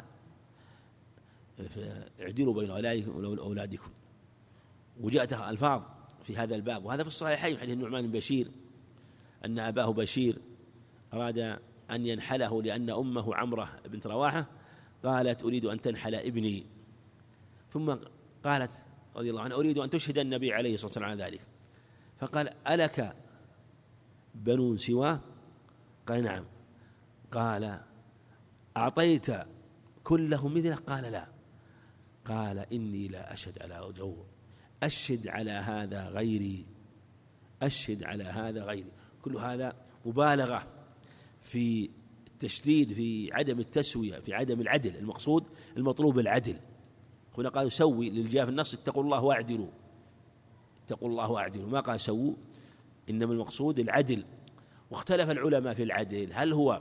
اعدلوا بين أولادكم. وجاءت ألفاظ في هذا الباب، وهذا في الصحيحين، حديث النعمان بن بشير أن أباه بشير أراد أن ينحله لأن أمه عمرة بنت رواحة قالت: أريد أن تنحل ابني، ثم قالت رضي الله عنها: أريد أن تشهد النبي عليه الصلاة والسلام على ذلك. فقال: ألك بنون سواه؟ قال: نعم. قال: أعطيت كلهم مثله؟ قال: لا. قال: إني لا أشهد على جو أشهد على هذا غيري أشهد على هذا غيري. كل هذا مبالغة في التشديد في عدم التسوية، في عدم العدل. المقصود المطلوب العدل. هنا قال: سوي للجاء في النص: اتقوا الله واعدلوا، اتقوا الله واعدلوا، ما قال سووا، إنما المقصود العدل. واختلف العلماء في العدل، هل هو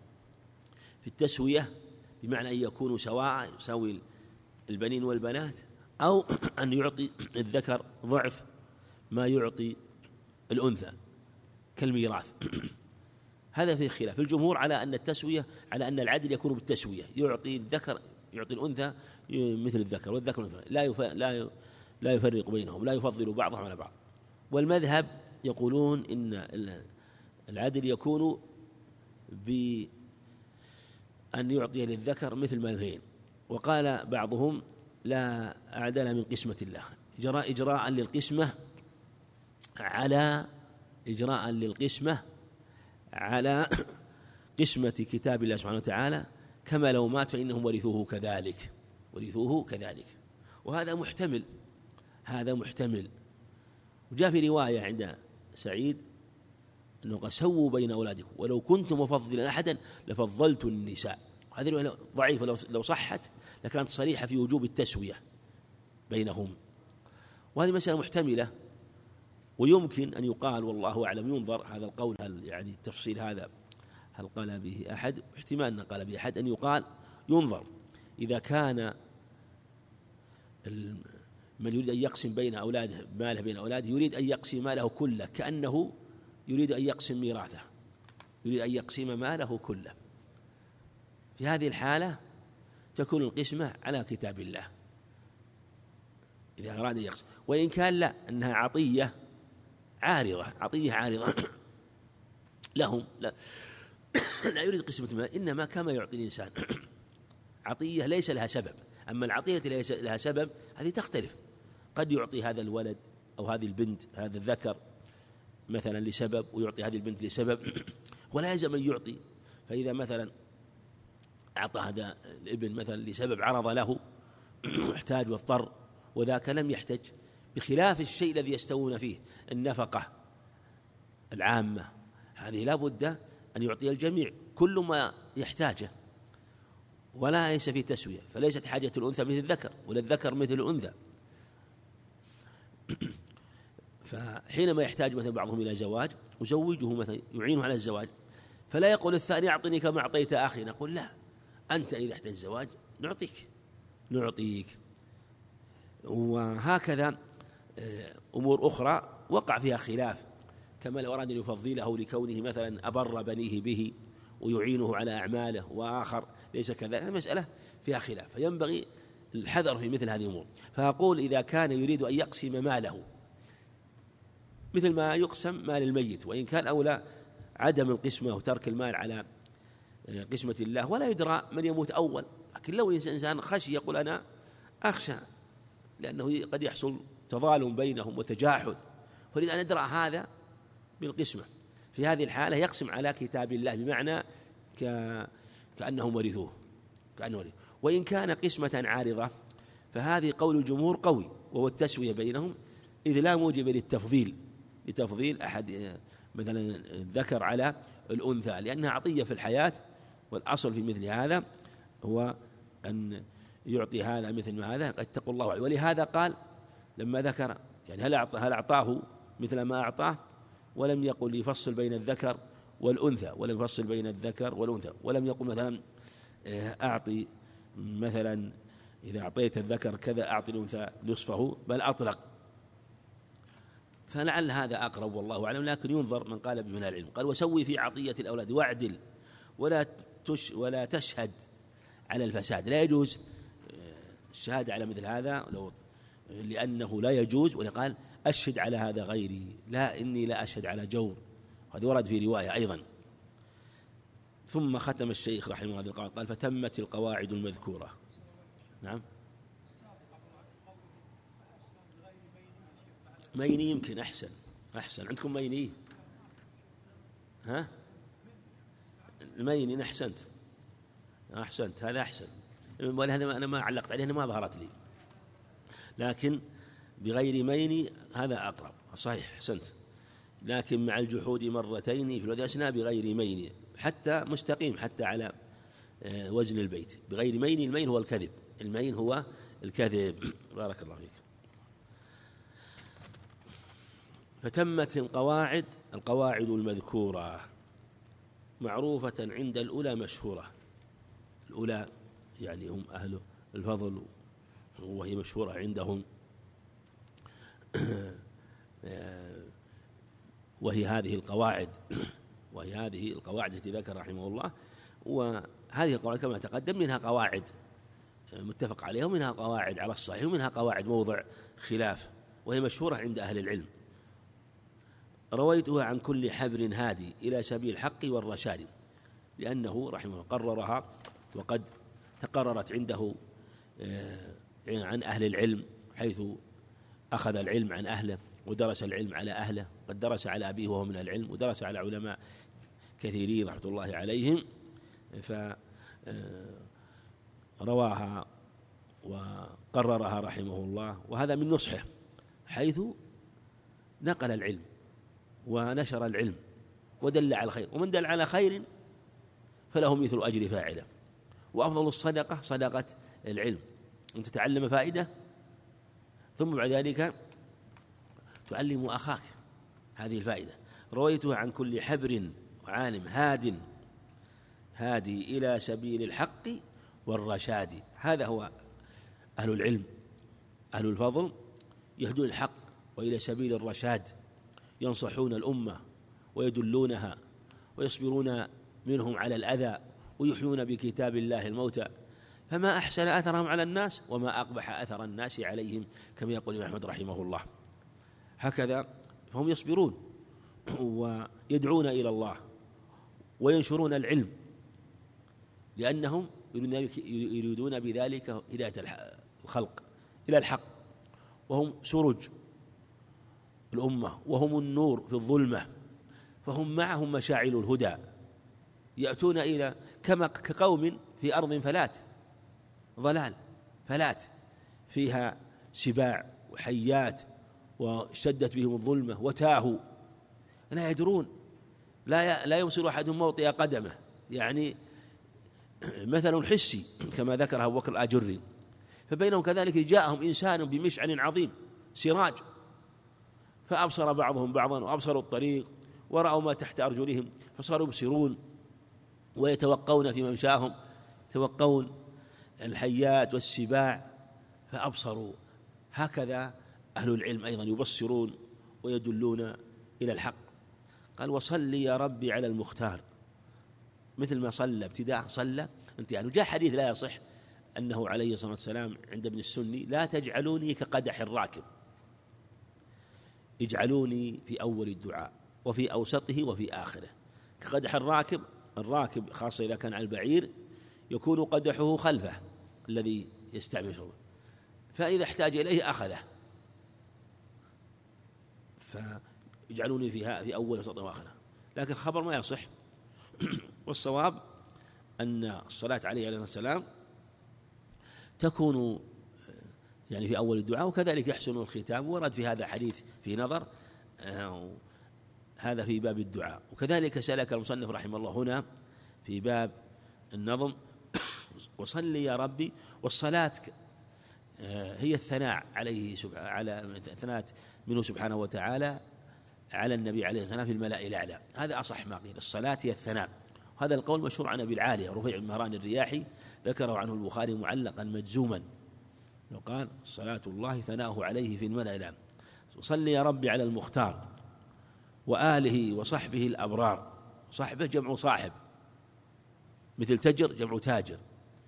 في التسوية بمعنى أن يكونوا سواء، يساوي البنين والبنات، أو أن يعطي الذكر ضعف ما يعطي الأنثى كالميراث. هذا فيه خلاف. الجمهور على أن التسوية، على أن العدل يكون بالتسوية، يعطي الذكر يعطي الأنثى مثل الذكر، والذكر مثل لا يف... لا لا يفرق بينهم، لا يفضل بعضهم على بعض. والمذهب يقولون إن العدل يكون بأن يعطي للذكر مثل ما يهين. وقال بعضهم: لا أعدل من قسمة الله، إجراء إجراء للقسمة على إجراء للقسمة على قسمة كتاب الله سبحانه وتعالى، كما لو مات فإنهم ورثوه كذلك ورثوه كذلك. وهذا محتمل، هذا محتمل. وجاء في رواية عند سعيد أنه قال: سووا بين أولادكم ولو كنت مفضلا أحدا لفضلت النساء. هذه رواية ضعيفة، لو صحت لكانت صريحة في وجوب التسوية بينهم. وهذه مسألة محتملة، ويمكن أن يقال والله أعلم ينظر هذا القول هل يعني التفصيل هذا هل قال به أحد، احتمال أن قال به أحد، أن يقال ينظر إذا كان من يريد أن يقسم بين أولاده ماله بين أولاده يريد أن يقسم ماله كله كأنه يريد أن يقسم ميراثه، يريد أن يقسم ماله كله، في هذه الحالة تكون القسمة على كتاب الله إذا أراد أن يقسم. وإن كان لا، أنها عطية عارضة، عطية عارضة لهم، لا لا يريد قسمة المال، إنما كما يعطي الإنسان عطية ليس لها سبب. أما العطية ليس لها سبب هذه تختلف، قد يعطي هذا الولد أو هذه البنت هذا الذكر مثلا لسبب، ويعطي هذه البنت لسبب، ولا يلزم أن يعطي. فإذا مثلا أعطى هذا الابن مثلا لسبب عرض له احتاج واضطر، وذاك لم يحتج، بخلاف الشيء الذي يستوون فيه النفقة العامة، هذه لا بد أن يعطي الجميع كل ما يحتاجه، ولا ليس في تسوية، فليست حاجة الأنثى مثل الذكر ولا الذكر مثل الأنثى. فحينما يحتاج مثلا بعضهم إلى زواج وزوجه مثلا يعينه على الزواج، فلا يقول الثاني أعطني كما أعطيت أخي، نقول لا، أنت إذا احتاج الزواج نعطيك نعطيك وهكذا أمور أخرى وقع فيها خلاف، كما لو أراد أن يفضله لكونه مثلا أبر بنيه به ويعينه على أعماله، وآخر ليس كذلك، المسألة فيها خلاف، فينبغي الحذر في مثل هذه الأمور. فأقول إذا كان يريد أن يقسم ماله مثل ما يقسم مال الميت، وإن كان أولى عدم القسمة وترك المال على قسمة الله، ولا يدرى من يموت أول، لكن لو إنسان خشي يقول أنا أخشى لأنه قد يحصل تظالم بينهم وتجاحد، فإذا أن ندرى هذا بالقسمة، في هذه الحالة يقسم على كتاب الله، بمعنى ك... كأنهم ورثوه كأنه ورثوه. وإن كان قسمة عارضة فهذه قول الجمهور قوي، وهو التسوية بينهم، إذ لا موجب للتفضيل لتفضيل أحد مثلا الذكر على الأنثى، لأنها عطية في الحياة، والأصل في مثل هذا هو أن يعطي هذا مثل ما هذا، قد اتقوا الله عليه. ولهذا قال لما ذكر يعني هل هل أعطاه مثل ما أعطاه، ولم يقل يفصل بين الذكر والأنثى، ولم يفصل بين الذكر والأنثى، ولم يقل مثلا أعطي مثلا إذا أعطيت الذكر كذا أعطي الأنثى نصفه، بل أطلق. فلعل هذا أقرب والله أعلم، لكن ينظر من قال بمن العلم. قال وسوي في عطية الأولاد واعدل ولا تش ولا تشهد على الفساد، لا يجوز الشهادة على مثل هذا لو لأنه لا يجوز، ولقال أشهد على هذا غيري، لا إني لا أشهد على جور، هذا ورد في رواية أيضا. ثم ختم الشيخ رحمه الله هذه القواعد قال فتمت القواعد المذكورة. نعم ميني يمكن أحسن أحسن عندكم ميني، ها الميني أحسنت أحسنت هذا أحسن، ولهذا أنا ما علقت عليه، ما ظهرت لي، لكن بغير ميني هذا أقرب صحيح أحسنت، لكن مع الجحود مرتين في الوذي أسنى بغير ميني، حتى مستقيم حتى على وزن البيت بغير مين. المين هو الكذب، المين هو الكذب. بارك الله فيك. فتمت القواعد القواعد المذكورة معروفة عند الأولى مشهورة، الأولى يعني هم أهل الفضل وهي مشهورة عندهم، وهي هذه القواعد وهي هذه القواعد التي ذكر رحمه الله. وهذه القواعد كما تقدم منها قواعد متفق عليها، ومنها قواعد على الصحيح، ومنها قواعد موضع خلاف، وهي مشهورة عند أهل العلم. رويتها عن كل حبر هادي إلى سبيل الحق والرشاد، لأنه رحمه الله قررها وقد تقررت عنده عن أهل العلم، حيث أخذ العلم عن أهله ودرس العلم على أهله، قد درس على أبيه وهو من العلم، ودرس على علماء كثيرين رحمة الله عليهم، فرواها وقررها رحمه الله. وهذا من نصحه، حيث نقل العلم ونشر العلم ودل على الخير، ومن دل على خير فله مثل أجر فاعله. وأفضل الصدقة صدقة العلم، أن تتعلم فائدة ثم بعد ذلك تعلم أخاك، هذه الفائدة. رويته عن كل حبر وعالم هاد هادي إلى سبيل الحق والرشاد. هذا هو أهل العلم، أهل الفضل يهدون الحق وإلى سبيل الرشاد، ينصحون الأمة ويدلونها ويصبرون منهم على الأذى ويحيون بكتاب الله الموتى. فما أحسن أثرهم على الناس وما أقبح أثر الناس عليهم، كما يقول أحمد رحمه الله. هكذا فهم يصبرون ويدعون إلى الله وينشرون العلم، لأنهم يريدون بذلك هداية الخلق إلى الحق، وهم سرج الأمة وهم النور في الظلمة، فهم معهم مشاعل الهدى، يأتون إلى كما كقوم في أرض فلات، ضلال فلات فيها سباع وحيات واشتدت بهم الظلمة وتاهوا، لا يدرون، لا لا يوصل أحدهم موطئ قدمه، يعني مثل حسي كما ذكر أبو بكر الآجري. فبينهم كذلك جاءهم إنسان بمشعل عظيم سراج، فأبصر بعضهم بعضا وأبصروا الطريق ورأوا ما تحت أرجلهم فصاروا يبصرون ويتوقون في ممشاهم، يتوقون الحيات والسباع فأبصروا. هكذا أهل العلم أيضا يبصرون ويدلون إلى الحق. قال وصل يا ربي على المختار، مثل ما صلى ابتداء صلى انتهاء. وجاء حديث لا يصح أنه عليه الصلاة والسلام عند ابن السني لا تجعلوني كقدح الراكب، اجعلوني في أول الدعاء وفي أوسطه وفي آخره. كقدح الراكب، الراكب خاصة إذا كان على البعير يكون قدحه خلفه الذي يستعمله، فإذا احتاج إليه أخذه، فاجعلوني فيها في أول وسط وآخره. لكن الخبر ما يصح. والصواب أن الصلاة عليه عليه السلام تكون يعني في أول الدعاء، وكذلك يحسن الختام. ورد في هذا حديث في نظر، هذا في باب الدعاء. وكذلك سلك المصنف رحمه الله هنا في باب النظم وصل يا ربي. والصلاة هي الثناء عليه سبحانه، على الثناء منه سبحانه وتعالى على النبي عليه الصلاة والسلام في الملأ الأعلى. هذا أصح ما قيل، الصلاة هي الثناء. هذا القول مشهور عن أبي العالية رفيع بن مهران الرياحي، ذكره عنه البخاري معلقا مجزوما، وقال صلاة الله ثناؤه عليه في الملأ الأعلى. صل يا ربي على المختار وآله وصحبه الأبرار. صحبه جمع صاحب، مثل تجر جمع تاجر.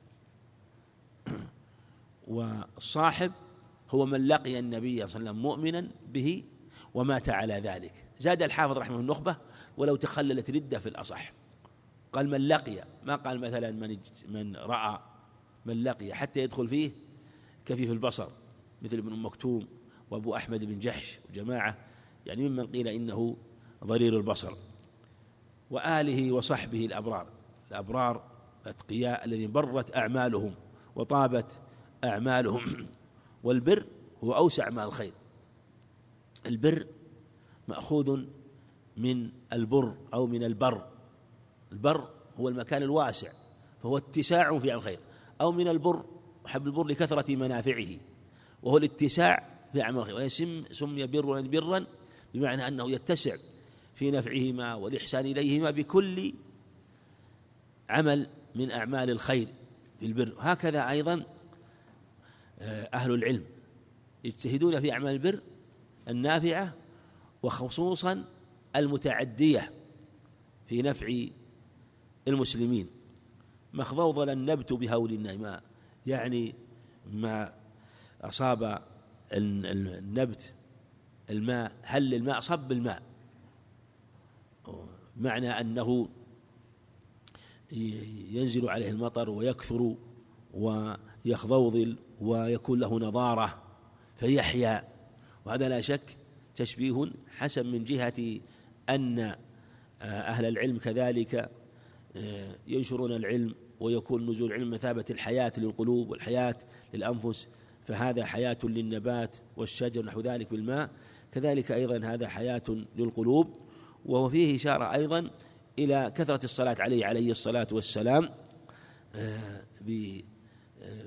والصاحب هو من لقي النبي صلى الله عليه وسلم مؤمنا به ومات على ذلك. زاد الحافظ رحمه النخبة ولو تخللت ردة في الأصح، قال من لقي، ما قال مثلا من من رأى، من لقي حتى يدخل فيه كفيف البصر مثل ابن مكتوم وأبو أحمد بن جحش وجماعة، يعني ممن قيل إنه ضرير البصر. وآله وصحبه الأبرار، الأبرار الأتقياء الذين برت أعمالهم وطابت أعمالهم. والبر هو أوسع ما الخير، البر مأخوذ من البر أو من البر، البر هو المكان الواسع فهو اتساع في الخير، أو من البر، حب البر لكثرة منافعه وهو الاتساع في أعمال الخير. وسمي بر برا بمعنى أنه يتسع في نفعهما والإحسان إليهما بكل عمل من أعمال الخير في البر. هكذا أيضا أهل العلم يجتهدون في أعمال البر النافعة وخصوصا المتعدية في نفع المسلمين. مخضوضل النبت بهول النماء، يعني ما أصاب النبت الماء، هل الماء صب الماء، معنى أنه ينزل عليه المطر ويكثر ويخضوضل ويكون له نضارة فيحيا. وهذا لا شك تشبيه حسن من جهة أن أهل العلم كذلك ينشرون العلم ويكون نزول العلم مثابة الحياة للقلوب والحياة للأنفس، فهذا حياة للنبات والشجر نحو ذلك بالماء، كذلك أيضا هذا حياة للقلوب. وهو فيه إشارة أيضا إلى كثرة الصلاة عليه عليه الصلاة والسلام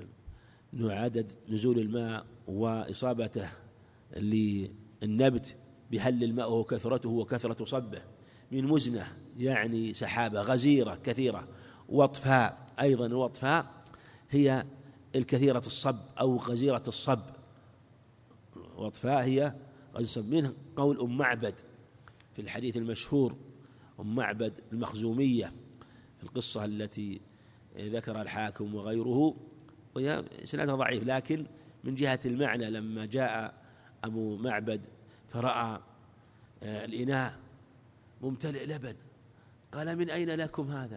بعدد نزول الماء وإصابته للنبت بهل الماء وكثرته وكثرة صبه، من مزنة يعني سحابة غزيرة كثيرة، وطفاء أيضا، الوطفاء هي الكثيرة الصب أو غزيرة الصب، وطفاء هي غزيرة. منه قول أم معبد في الحديث المشهور، أم معبد المخزومية في القصة التي ذكرها الحاكم وغيره، وهي إسنادها ضعيف، لكن من جهة المعنى لما جاء أبو معبد فرأى الإناء ممتلئ لبن قال: من أين لكم هذا؟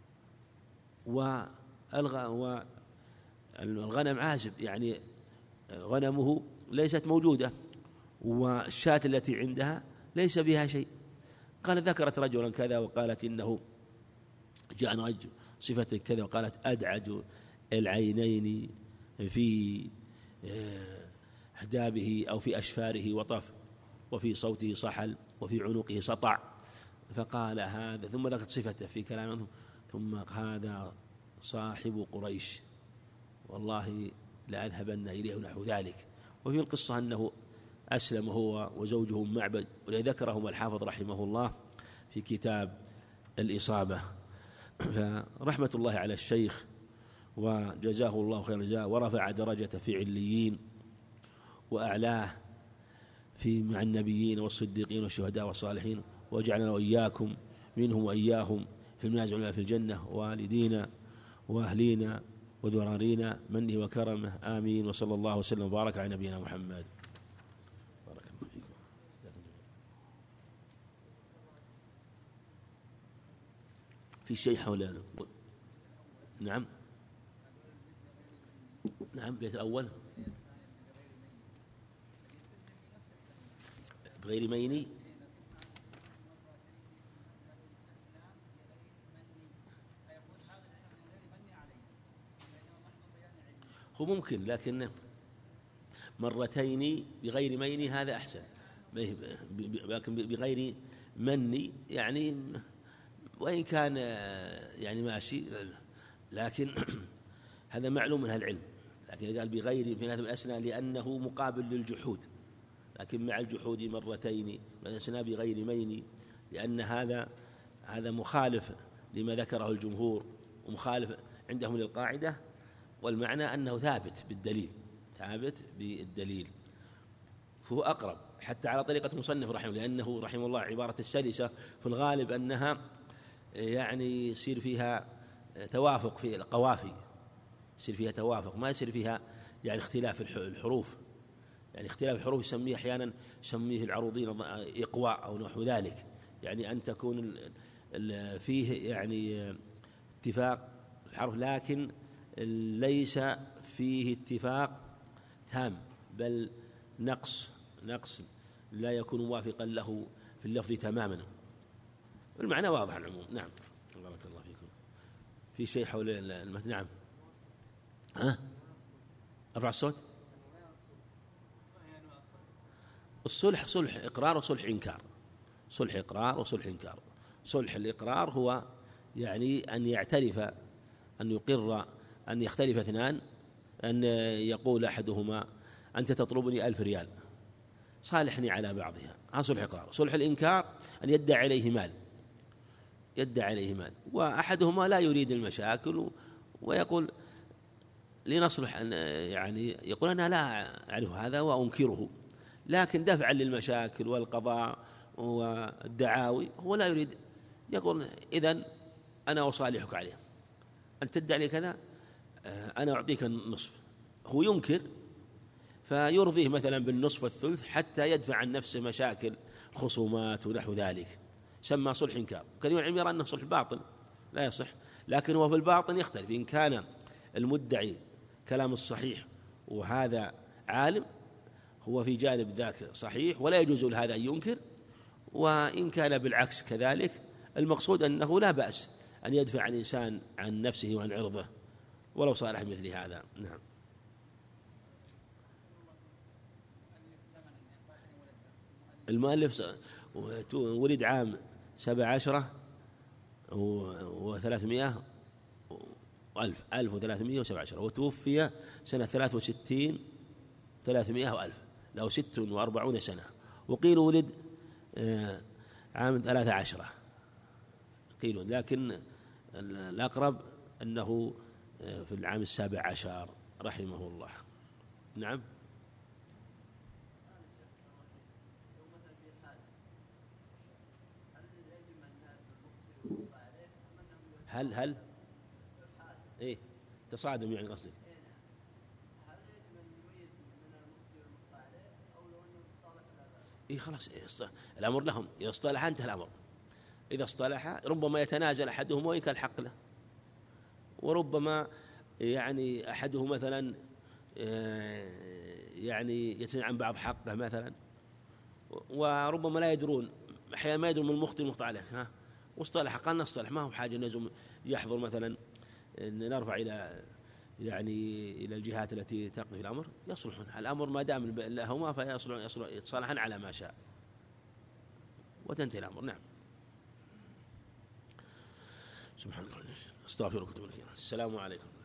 والغنم عازب، يعني غنمه ليست موجودة، والشاة التي عندها ليس بها شيء. قال: ذكرت رجلا كذا وقالت إنه جاء رجل صفة كذا، وقالت: أدعج العينين في أحدابه أو في أشفاره وطف، وفي صوته صحل، وفي عنقه سطع. فقال هذا، ثم ذكرت صفته في كلامه، ثم هذا صاحب قريش، والله لأذهبن إليه نحو ذلك. وفي القصة أنه أسلم هو وزوجه معبد، ولذا ذكرهم الحافظ رحمه الله في كتاب الإصابة. فرحمة الله على الشيخ وجزاه الله خير الجزاء، ورفع درجته في عليين وأعلاه في مع النبيين والصديقين والشهداء والصالحين، وجعلنا وإياكم منهم وإياهم في المنازل في الجنة، والدينا وأهلينا وذرارينا منه وكرمه، آمين. وصلى الله وسلم وبارك على نبينا محمد. بارك الله فيكم. في شيء حول نعم نعم البيت الأول بغير ميني، هو ممكن، لكن مرتين بغير ميني هذا أحسن، لكن بغير مني يعني وإن كان يعني ماشي، لكن هذا معلوم من العلم. لكن قال بغير في هذا الأسنى لأنه مقابل للجحود، لكن مع الجحود مرتين الأسنى بغير مين، لأن هذا هذا مخالف لما ذكره الجمهور ومخالف عندهم للقاعدة، والمعنى أنه ثابت بالدليل، ثابت بالدليل، فهو أقرب حتى على طريقة مصنف رحمه، لأنه رحمه الله عبارة السلسة في الغالب أنها يعني يصير فيها توافق في القوافي، يصير فيها توافق، ما يصير فيها يعني اختلاف الحروف، يعني اختلاف الحروف يسميه أحيانا يسميه العروضين إقواء أو نحو ذلك، يعني أن تكون فيه يعني اتفاق الحرف، لكن ليس فيه اتفاق تام، بل نقص نقص لا يكون موافقا له في اللفظ تماما. المعنى واضح العموم. نعم بارك الله فيكم. في شيء حول المتن؟ نعم. ها ارفع الصوت. الصلح صلح اقرار وصلح انكار، صلح اقرار وصلح انكار. صلح الاقرار هو يعني ان يعترف، ان يقر، ان يختلف اثنان، ان يقول احدهما انت تطلبني ألف ريال صالحني على بعضها، هذا صلح اقرار. صلح الانكار ان يدعي عليه مال، يدعي عليه مال، واحدهما لا يريد المشاكل ويقول لنصلح، أن يعني يقول أنا لا أعرف هذا وأنكره، لكن دفعا للمشاكل والقضاء والدعاوي هو لا يريد، يقول إذن أنا أصالحك عليه، أن تدعي لي كذا أنا أعطيك النصف. هو ينكر فيرضيه مثلا بالنصف والثلث حتى يدفع عن نفسه مشاكل خصومات ونحو ذلك، سمى صلح إنكار. كثير العلم يرى أنه صلح باطل لا يصح، لكن هو في الباطن يختلف، إن كان المدعي كلام الصحيح وهذا عالم هو في جانب ذاك صحيح ولا يجوز لهذا أن ينكر، وإن كان بالعكس كذلك، المقصود أنه لا بأس أن يدفع الإنسان عن نفسه وعن عرضه ولو صالح مثل هذا. نعم. المؤلف ولد عام سبع عشرة وثلاثمائة وألف ألف وثلاثمائة وسبع عشرة، وتوفي سنة ثلاث وستين ثلاثمائة وألف، له ست وأربعون سنة، وقيل ولد عام ثلاثة عشرة قيل، لكن الأقرب أنه في العام السابع عشر رحمه الله. نعم. هل هل إيه تصادم يعني قصدك؟ إيه خلاص إيه الأمر لهم، إذا اصطلح انتهى الأمر. إذا اصطلح ربما يتنازل أحدهم وإن كان الحق له، وربما يعني أحده مثلا يعني يتنازل عن بعض حقه مثلا، وربما لا يدرون أحيانا ما يدرون من المخطئ المخطئ عليه ها، واصطلح قال نصطلح ما هو بحاجة لازم يحضر مثلا إن نرفع إلى يعني إلى الجهات التي تقضي الأمر، يصلحون الأمر ما دام لهما فيصلحون يتصالحون على ما شاء وتنتهي الأمر. نعم. سبحان الله، استغفرك واتوب اليك. السلام عليكم.